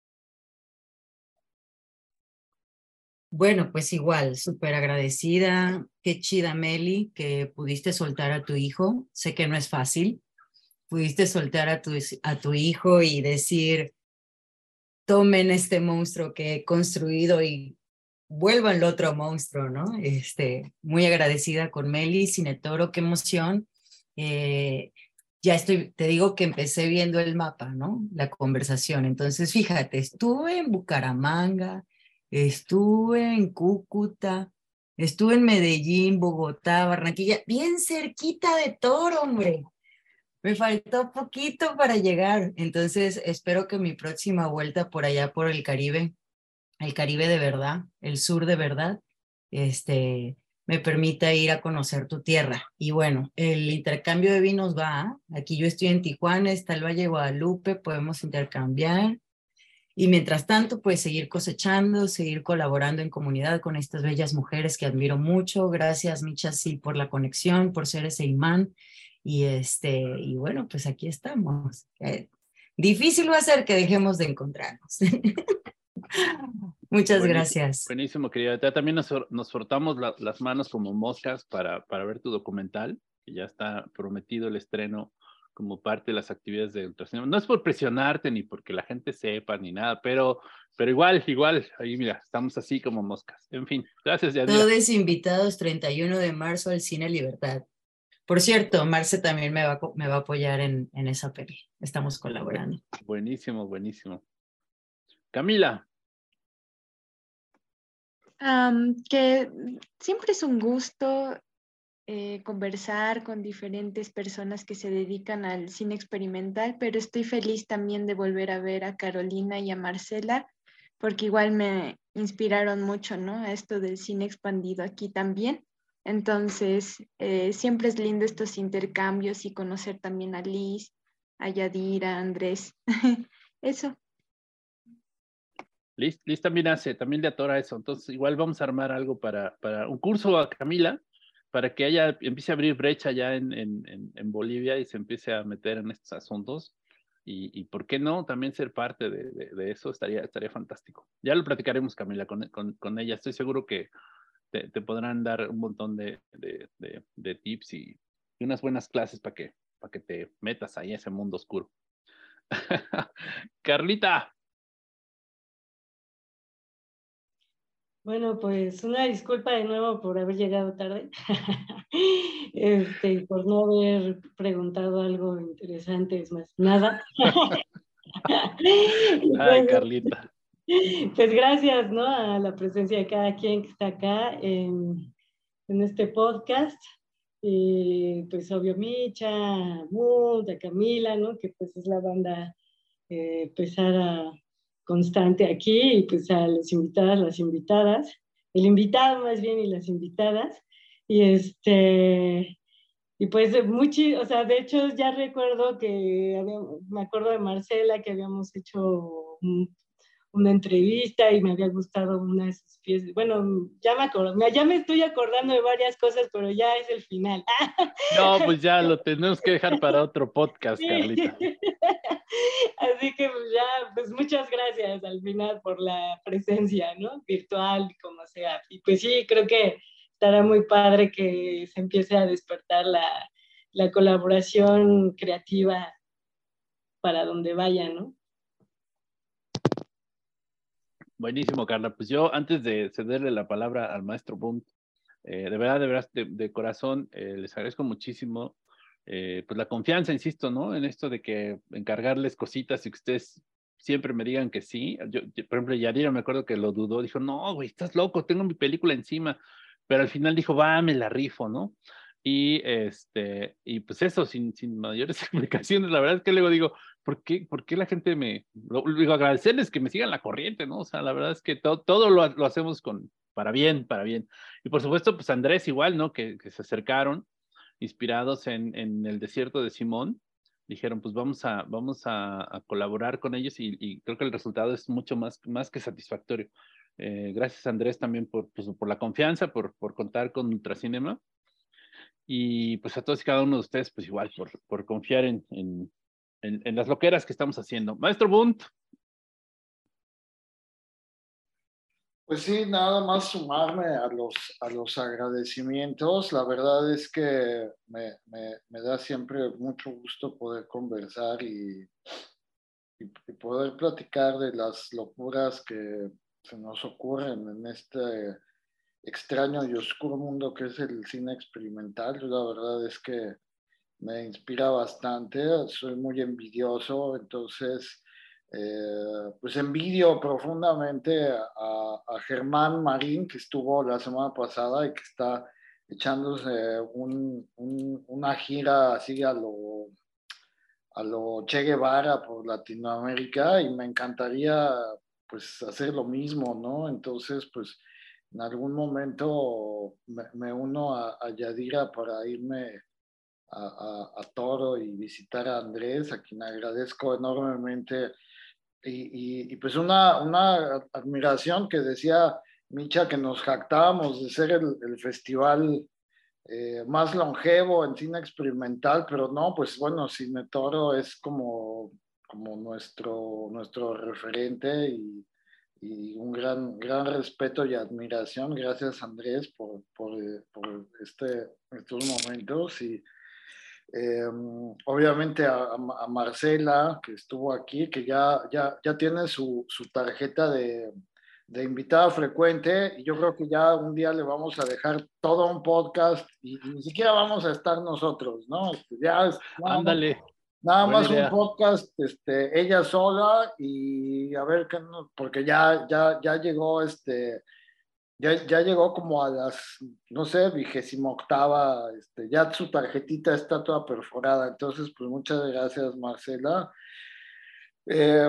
Bueno, pues igual, súper agradecida. Qué chida, Meli, que pudiste soltar a tu hijo. Sé que no es fácil. Pudiste soltar a tu, a tu hijo y decir, tomen este monstruo que he construido y vuélvanlo otro monstruo, ¿no? Este, muy agradecida con Meli, Cinetoro, qué emoción. Eh, ya estoy, te digo que empecé viendo el mapa, ¿no? La conversación. Entonces, fíjate, estuve en Bucaramanga, estuve en Cúcuta, estuve en Medellín, Bogotá, Barranquilla, bien cerquita de Toro, hombre. Me faltó poquito para llegar. Entonces, espero que mi próxima vuelta por allá, por el Caribe, el Caribe de verdad, el sur de verdad, este, me permita ir a conocer tu tierra. Y bueno, el intercambio de vinos va. Aquí yo estoy en Tijuana, está el Valle de Guadalupe, podemos intercambiar. Y mientras tanto, pues seguir cosechando, seguir colaborando en comunidad con estas bellas mujeres que admiro mucho. Gracias, Micha, sí, por la conexión, por ser ese imán. Y, este, y bueno, pues aquí estamos. Eh, difícil va a ser que dejemos de encontrarnos. Muchas Buenísimo, gracias. Buenísimo, querida. Ya también nos, nos frotamos la, las manos como moscas para, para ver tu documental, que ya está prometido el estreno como parte de las actividades de Ultracinema. No es por presionarte ni porque la gente sepa ni nada, pero, pero igual, igual, ahí mira, estamos así como moscas. En fin, gracias, Yadira. Todos invitados treinta y uno de marzo al Cine Libertad. Por cierto, Marce también me va, me va a apoyar en, en esa peli. Estamos colaborando. Buenísimo, buenísimo. Camila. Um, que siempre es un gusto eh, conversar con diferentes personas que se dedican al cine experimental, pero estoy feliz también de volver a ver a Carolina y a Marcela, porque igual me inspiraron mucho, ¿no? A esto del cine expandido aquí también. Entonces, eh, siempre es lindo estos intercambios y conocer también a Liz, a Yadira, a Andrés. Eso. Liz, Liz también hace, también le atora eso. Entonces, igual vamos a armar algo para, para un curso a Camila, para que ella empiece a abrir brecha ya en, en, en Bolivia y se empiece a meter en estos asuntos. Y, y por qué no también ser parte de, de, de eso, estaría, estaría fantástico. Ya lo platicaremos, Camila, con, con, con ella. Estoy seguro que te, te podrán dar un montón de, de, de, de tips y, y unas buenas clases para que, para que te metas ahí a ese mundo oscuro. Carlita. Bueno, pues una disculpa de nuevo por haber llegado tarde, este, por no haber preguntado algo interesante, es más, nada. Ay, Carlita. Pues gracias, ¿no? A la presencia de cada quien que está acá en, en este podcast. Y pues obvio Micha, Mood, a Camila, ¿no? Que pues es la banda eh, pesada constante aquí, y pues a los invitadas, las invitadas, el invitado más bien y las invitadas. Y este... Y pues, muy chido, o sea, de hecho ya recuerdo que, había, me acuerdo de Marcela, que habíamos hecho un, una entrevista y me había gustado una de sus piezas. Bueno, ya me acuerdo, ya me estoy acordando de varias cosas, pero ya es el final. No, pues ya lo tenemos que dejar para otro podcast, Sí. Carlita. Así que pues ya, pues muchas gracias al final por la presencia, ¿no? Virtual, como sea. Y pues sí, creo que estará muy padre que se empiece a despertar la, la colaboración creativa para donde vaya, ¿no? Buenísimo, Carla. Pues yo, antes de cederle la palabra al maestro Bunt, eh, de verdad, de verdad, de, de corazón, eh, les agradezco muchísimo eh, pues la confianza, insisto, ¿no? En esto de que encargarles cositas y que ustedes siempre me digan que sí. Yo, yo, por ejemplo, Yadira me acuerdo que lo dudó, dijo, no, güey, estás loco, tengo mi película encima, pero al final dijo, va, me la rifo, ¿no? Y, este, y pues eso, sin, sin mayores explicaciones, la verdad es que luego digo, ¿por qué, por qué la gente me, lo, digo, agradecerles que me sigan la corriente, ¿no? O sea, la verdad es que to, todo lo, lo hacemos con, para bien, para bien. Y por supuesto, pues Andrés igual, ¿no? Que, que se acercaron, inspirados en, en el desierto de Simón, dijeron, pues vamos a, vamos a, a colaborar con ellos y, y creo que el resultado es mucho más, más que satisfactorio. Eh, gracias Andrés también por, pues, por la confianza, por, por contar con Ultracinema y pues a todos y cada uno de ustedes, pues igual, por, por confiar en, en, en, en las loqueras que estamos haciendo. Maestro Bunt. Pues sí, nada más sumarme a los, a los agradecimientos. La verdad es que me, me, me da siempre mucho gusto poder conversar y, y, y poder platicar de las locuras que se nos ocurren en este extraño y oscuro mundo que es el cine experimental. Yo la verdad es que me inspira bastante, soy muy envidioso, entonces eh, pues envidio profundamente a, a Germán Marín, que estuvo la semana pasada y que está echándose un, un, una gira así a lo, a lo Che Guevara por Latinoamérica, y me encantaría pues hacer lo mismo, ¿no? Entonces pues en algún momento me, me uno a, a Yadira para irme a, a, a Toro y visitar a Andrés, a quien agradezco enormemente. Y, y, y pues una, una admiración que decía Micha, que nos jactábamos de ser el, el festival eh, más longevo en cine experimental, pero no, pues bueno, Cine Toro es como, como nuestro, nuestro referente, y, y un gran, gran respeto y admiración. Gracias Andrés por, por, por este, estos momentos. Y eh, obviamente a, a, Marcela, que estuvo aquí, que ya, ya, ya tiene su, su tarjeta de, de invitada frecuente, y yo creo que ya un día le vamos a dejar todo un podcast y, y ni siquiera vamos a estar nosotros, ¿no? Este, ya es nada más, Ándale. nada Buena más un idea. podcast, este, ella sola, y a ver qué, no, porque ya, ya, ya llegó este... Ya, ya llegó como a las, no sé, vigésima octava, este, ya su tarjetita está toda perforada. Entonces, pues muchas gracias, Marcela. Eh,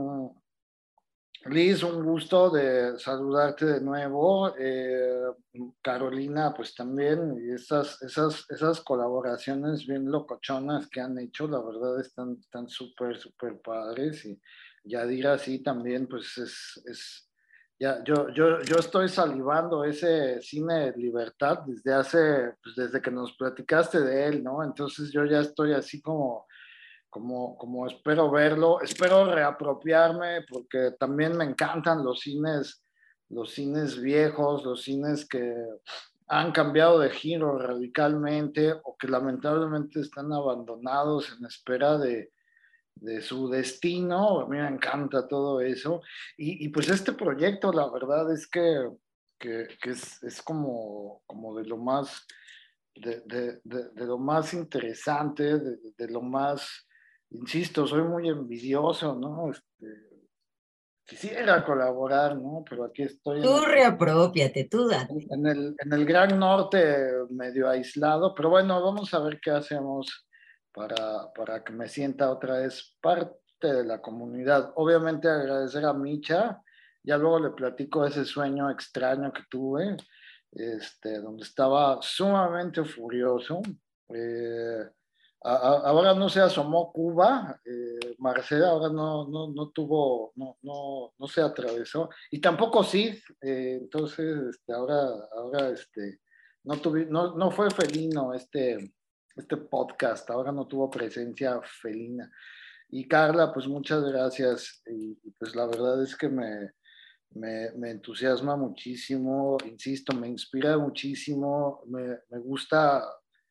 Liz, un gusto de saludarte de nuevo. Eh, Carolina, pues también, y esas, esas, esas colaboraciones bien locochonas que han hecho, la verdad están están súper, súper padres. Y Yadira, sí, también, pues es, es ya, yo, yo, yo estoy salivando ese cine de libertad desde hace, pues desde que nos platicaste de él, ¿no? Entonces yo ya estoy así como como, como espero verlo, espero reapropiarme, porque también me encantan los cines, los cines viejos, los cines que han cambiado de giro radicalmente o que lamentablemente están abandonados en espera de, de su destino. A mí me encanta todo eso. Y, y pues este proyecto, la verdad es que, que, que es, es como, como de lo más, de, de, de, de lo más interesante, de, de lo más, insisto, soy muy envidioso, ¿no? Este, quisiera colaborar, ¿no? Pero aquí estoy. Tú en el, reapropiate, tú date. en el, en el Gran Norte, medio aislado, pero bueno, vamos a ver qué hacemos para, para que me sienta otra vez parte de la comunidad. Obviamente agradecer a Micha, ya luego le platico ese sueño extraño que tuve, este, donde estaba sumamente furioso. Eh, a, a, ahora no se asomó Cuba, eh, Marcela ahora no, no, no tuvo, no, no, no se atravesó, y tampoco Sid, eh, entonces este, ahora, ahora este, no, tuvi, no, no fue felino este, este podcast, ahora no tuvo presencia felina. Y Carla, pues muchas gracias, y, y pues la verdad es que me, me, me entusiasma muchísimo, insisto, me inspira muchísimo, me, me gusta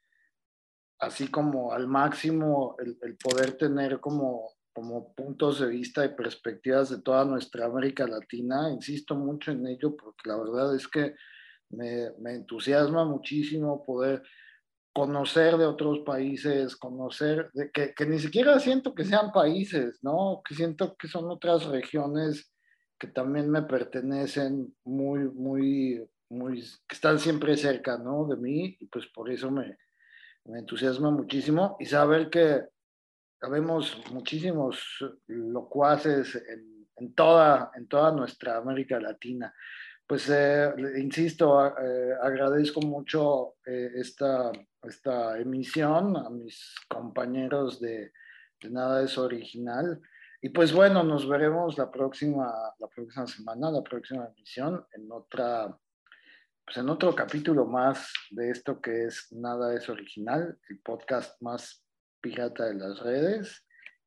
así como al máximo el, el poder tener como, como puntos de vista y perspectivas de toda nuestra América Latina. Insisto mucho en ello porque la verdad es que me, me entusiasma muchísimo poder conocer de otros países, conocer, de que, que ni siquiera siento que sean países, ¿no? Que siento que son otras regiones que también me pertenecen muy, muy, muy, que están siempre cerca, ¿no? De mí, y pues por eso me, me entusiasma muchísimo, y saber que habemos muchísimos locuaces en, en, toda, en toda nuestra América Latina. Pues eh, insisto, eh, agradezco mucho eh, esta, esta emisión a mis compañeros de, de Nada es Original. Y pues bueno, nos veremos la próxima, la próxima semana, la próxima emisión, en otra, pues en otro capítulo más de esto que es Nada es Original, el podcast más pirata de las redes.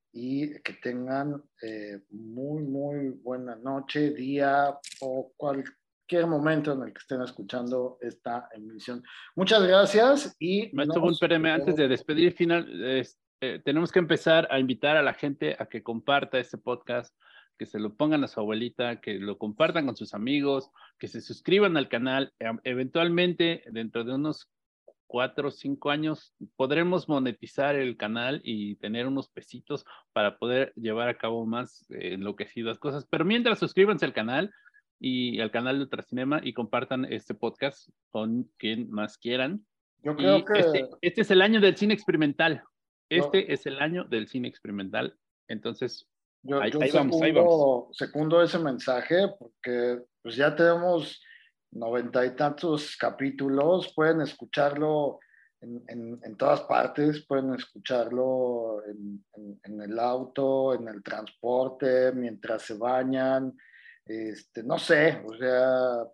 Y que tengan eh, muy, muy buena noche, día o cualquier cualquier momento en el que estén escuchando esta emisión. Muchas gracias y... Maestro Bunt, espéreme, antes de despedir final, es, eh, tenemos que empezar a invitar a la gente a que comparta este podcast, que se lo pongan a su abuelita, que lo compartan con sus amigos, que se suscriban al canal. Eh, eventualmente, dentro de unos cuatro o cinco años, podremos monetizar el canal y tener unos pesitos para poder llevar a cabo más eh, enloquecidas cosas. Pero mientras, suscríbanse al canal y al canal de Ultracinema y compartan este podcast con quien más quieran. Yo creo y que... Este, este es el año del cine experimental. Este yo, es el año del cine experimental. Entonces, yo, ahí, yo ahí secundo, vamos, ahí vamos. Secundo ese mensaje porque pues ya tenemos noventa y tantos capítulos. Pueden escucharlo en, en, en todas partes. Pueden escucharlo en, en, en el auto, en el transporte, mientras se bañan. Este, no sé, o sea,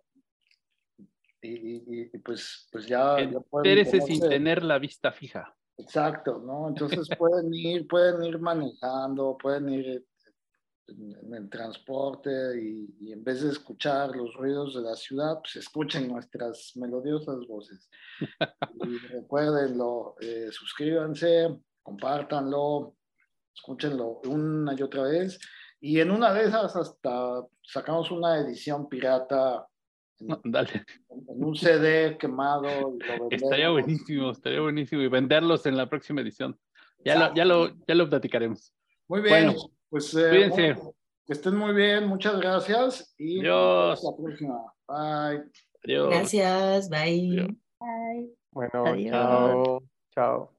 y, y, y pues, pues ya, ya pueden Entérese sin tener la vista fija. Exacto, ¿no? Entonces pueden ir, pueden ir manejando, pueden ir en, en el transporte y, y en vez de escuchar los ruidos de la ciudad, pues escuchen nuestras melodiosas voces. Y recuérdenlo, eh, suscríbanse, compártanlo, escúchenlo una y otra vez. Y en una de esas hasta sacamos una edición pirata en, Dale. en un C D quemado. Y lo estaría buenísimo, estaría buenísimo. Y venderlos en la próxima edición. Ya, lo, ya, lo, ya lo platicaremos. Muy bien, bueno, pues eh, cuídense. Bueno, que estén muy bien, muchas gracias. Y Adiós. hasta la próxima. Bye. Adiós. Gracias, bye. Adiós. Bye. Bueno, Adiós. chao. Chao.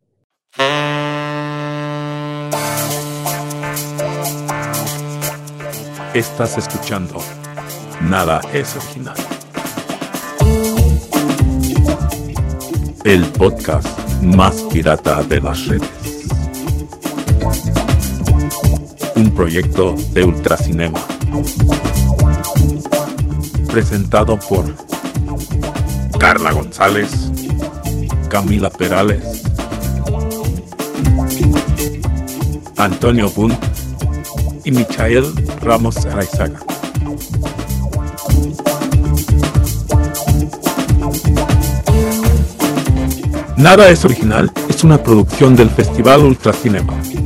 Estás escuchando Nada es Original, el podcast más pirata de las redes. Un proyecto de Ultracinema. Presentado por Carla González, Camila Perales, Antonio Bunt y Michael Ramos Araizaga. Nada es Original es una producción del Festival Ultracinema.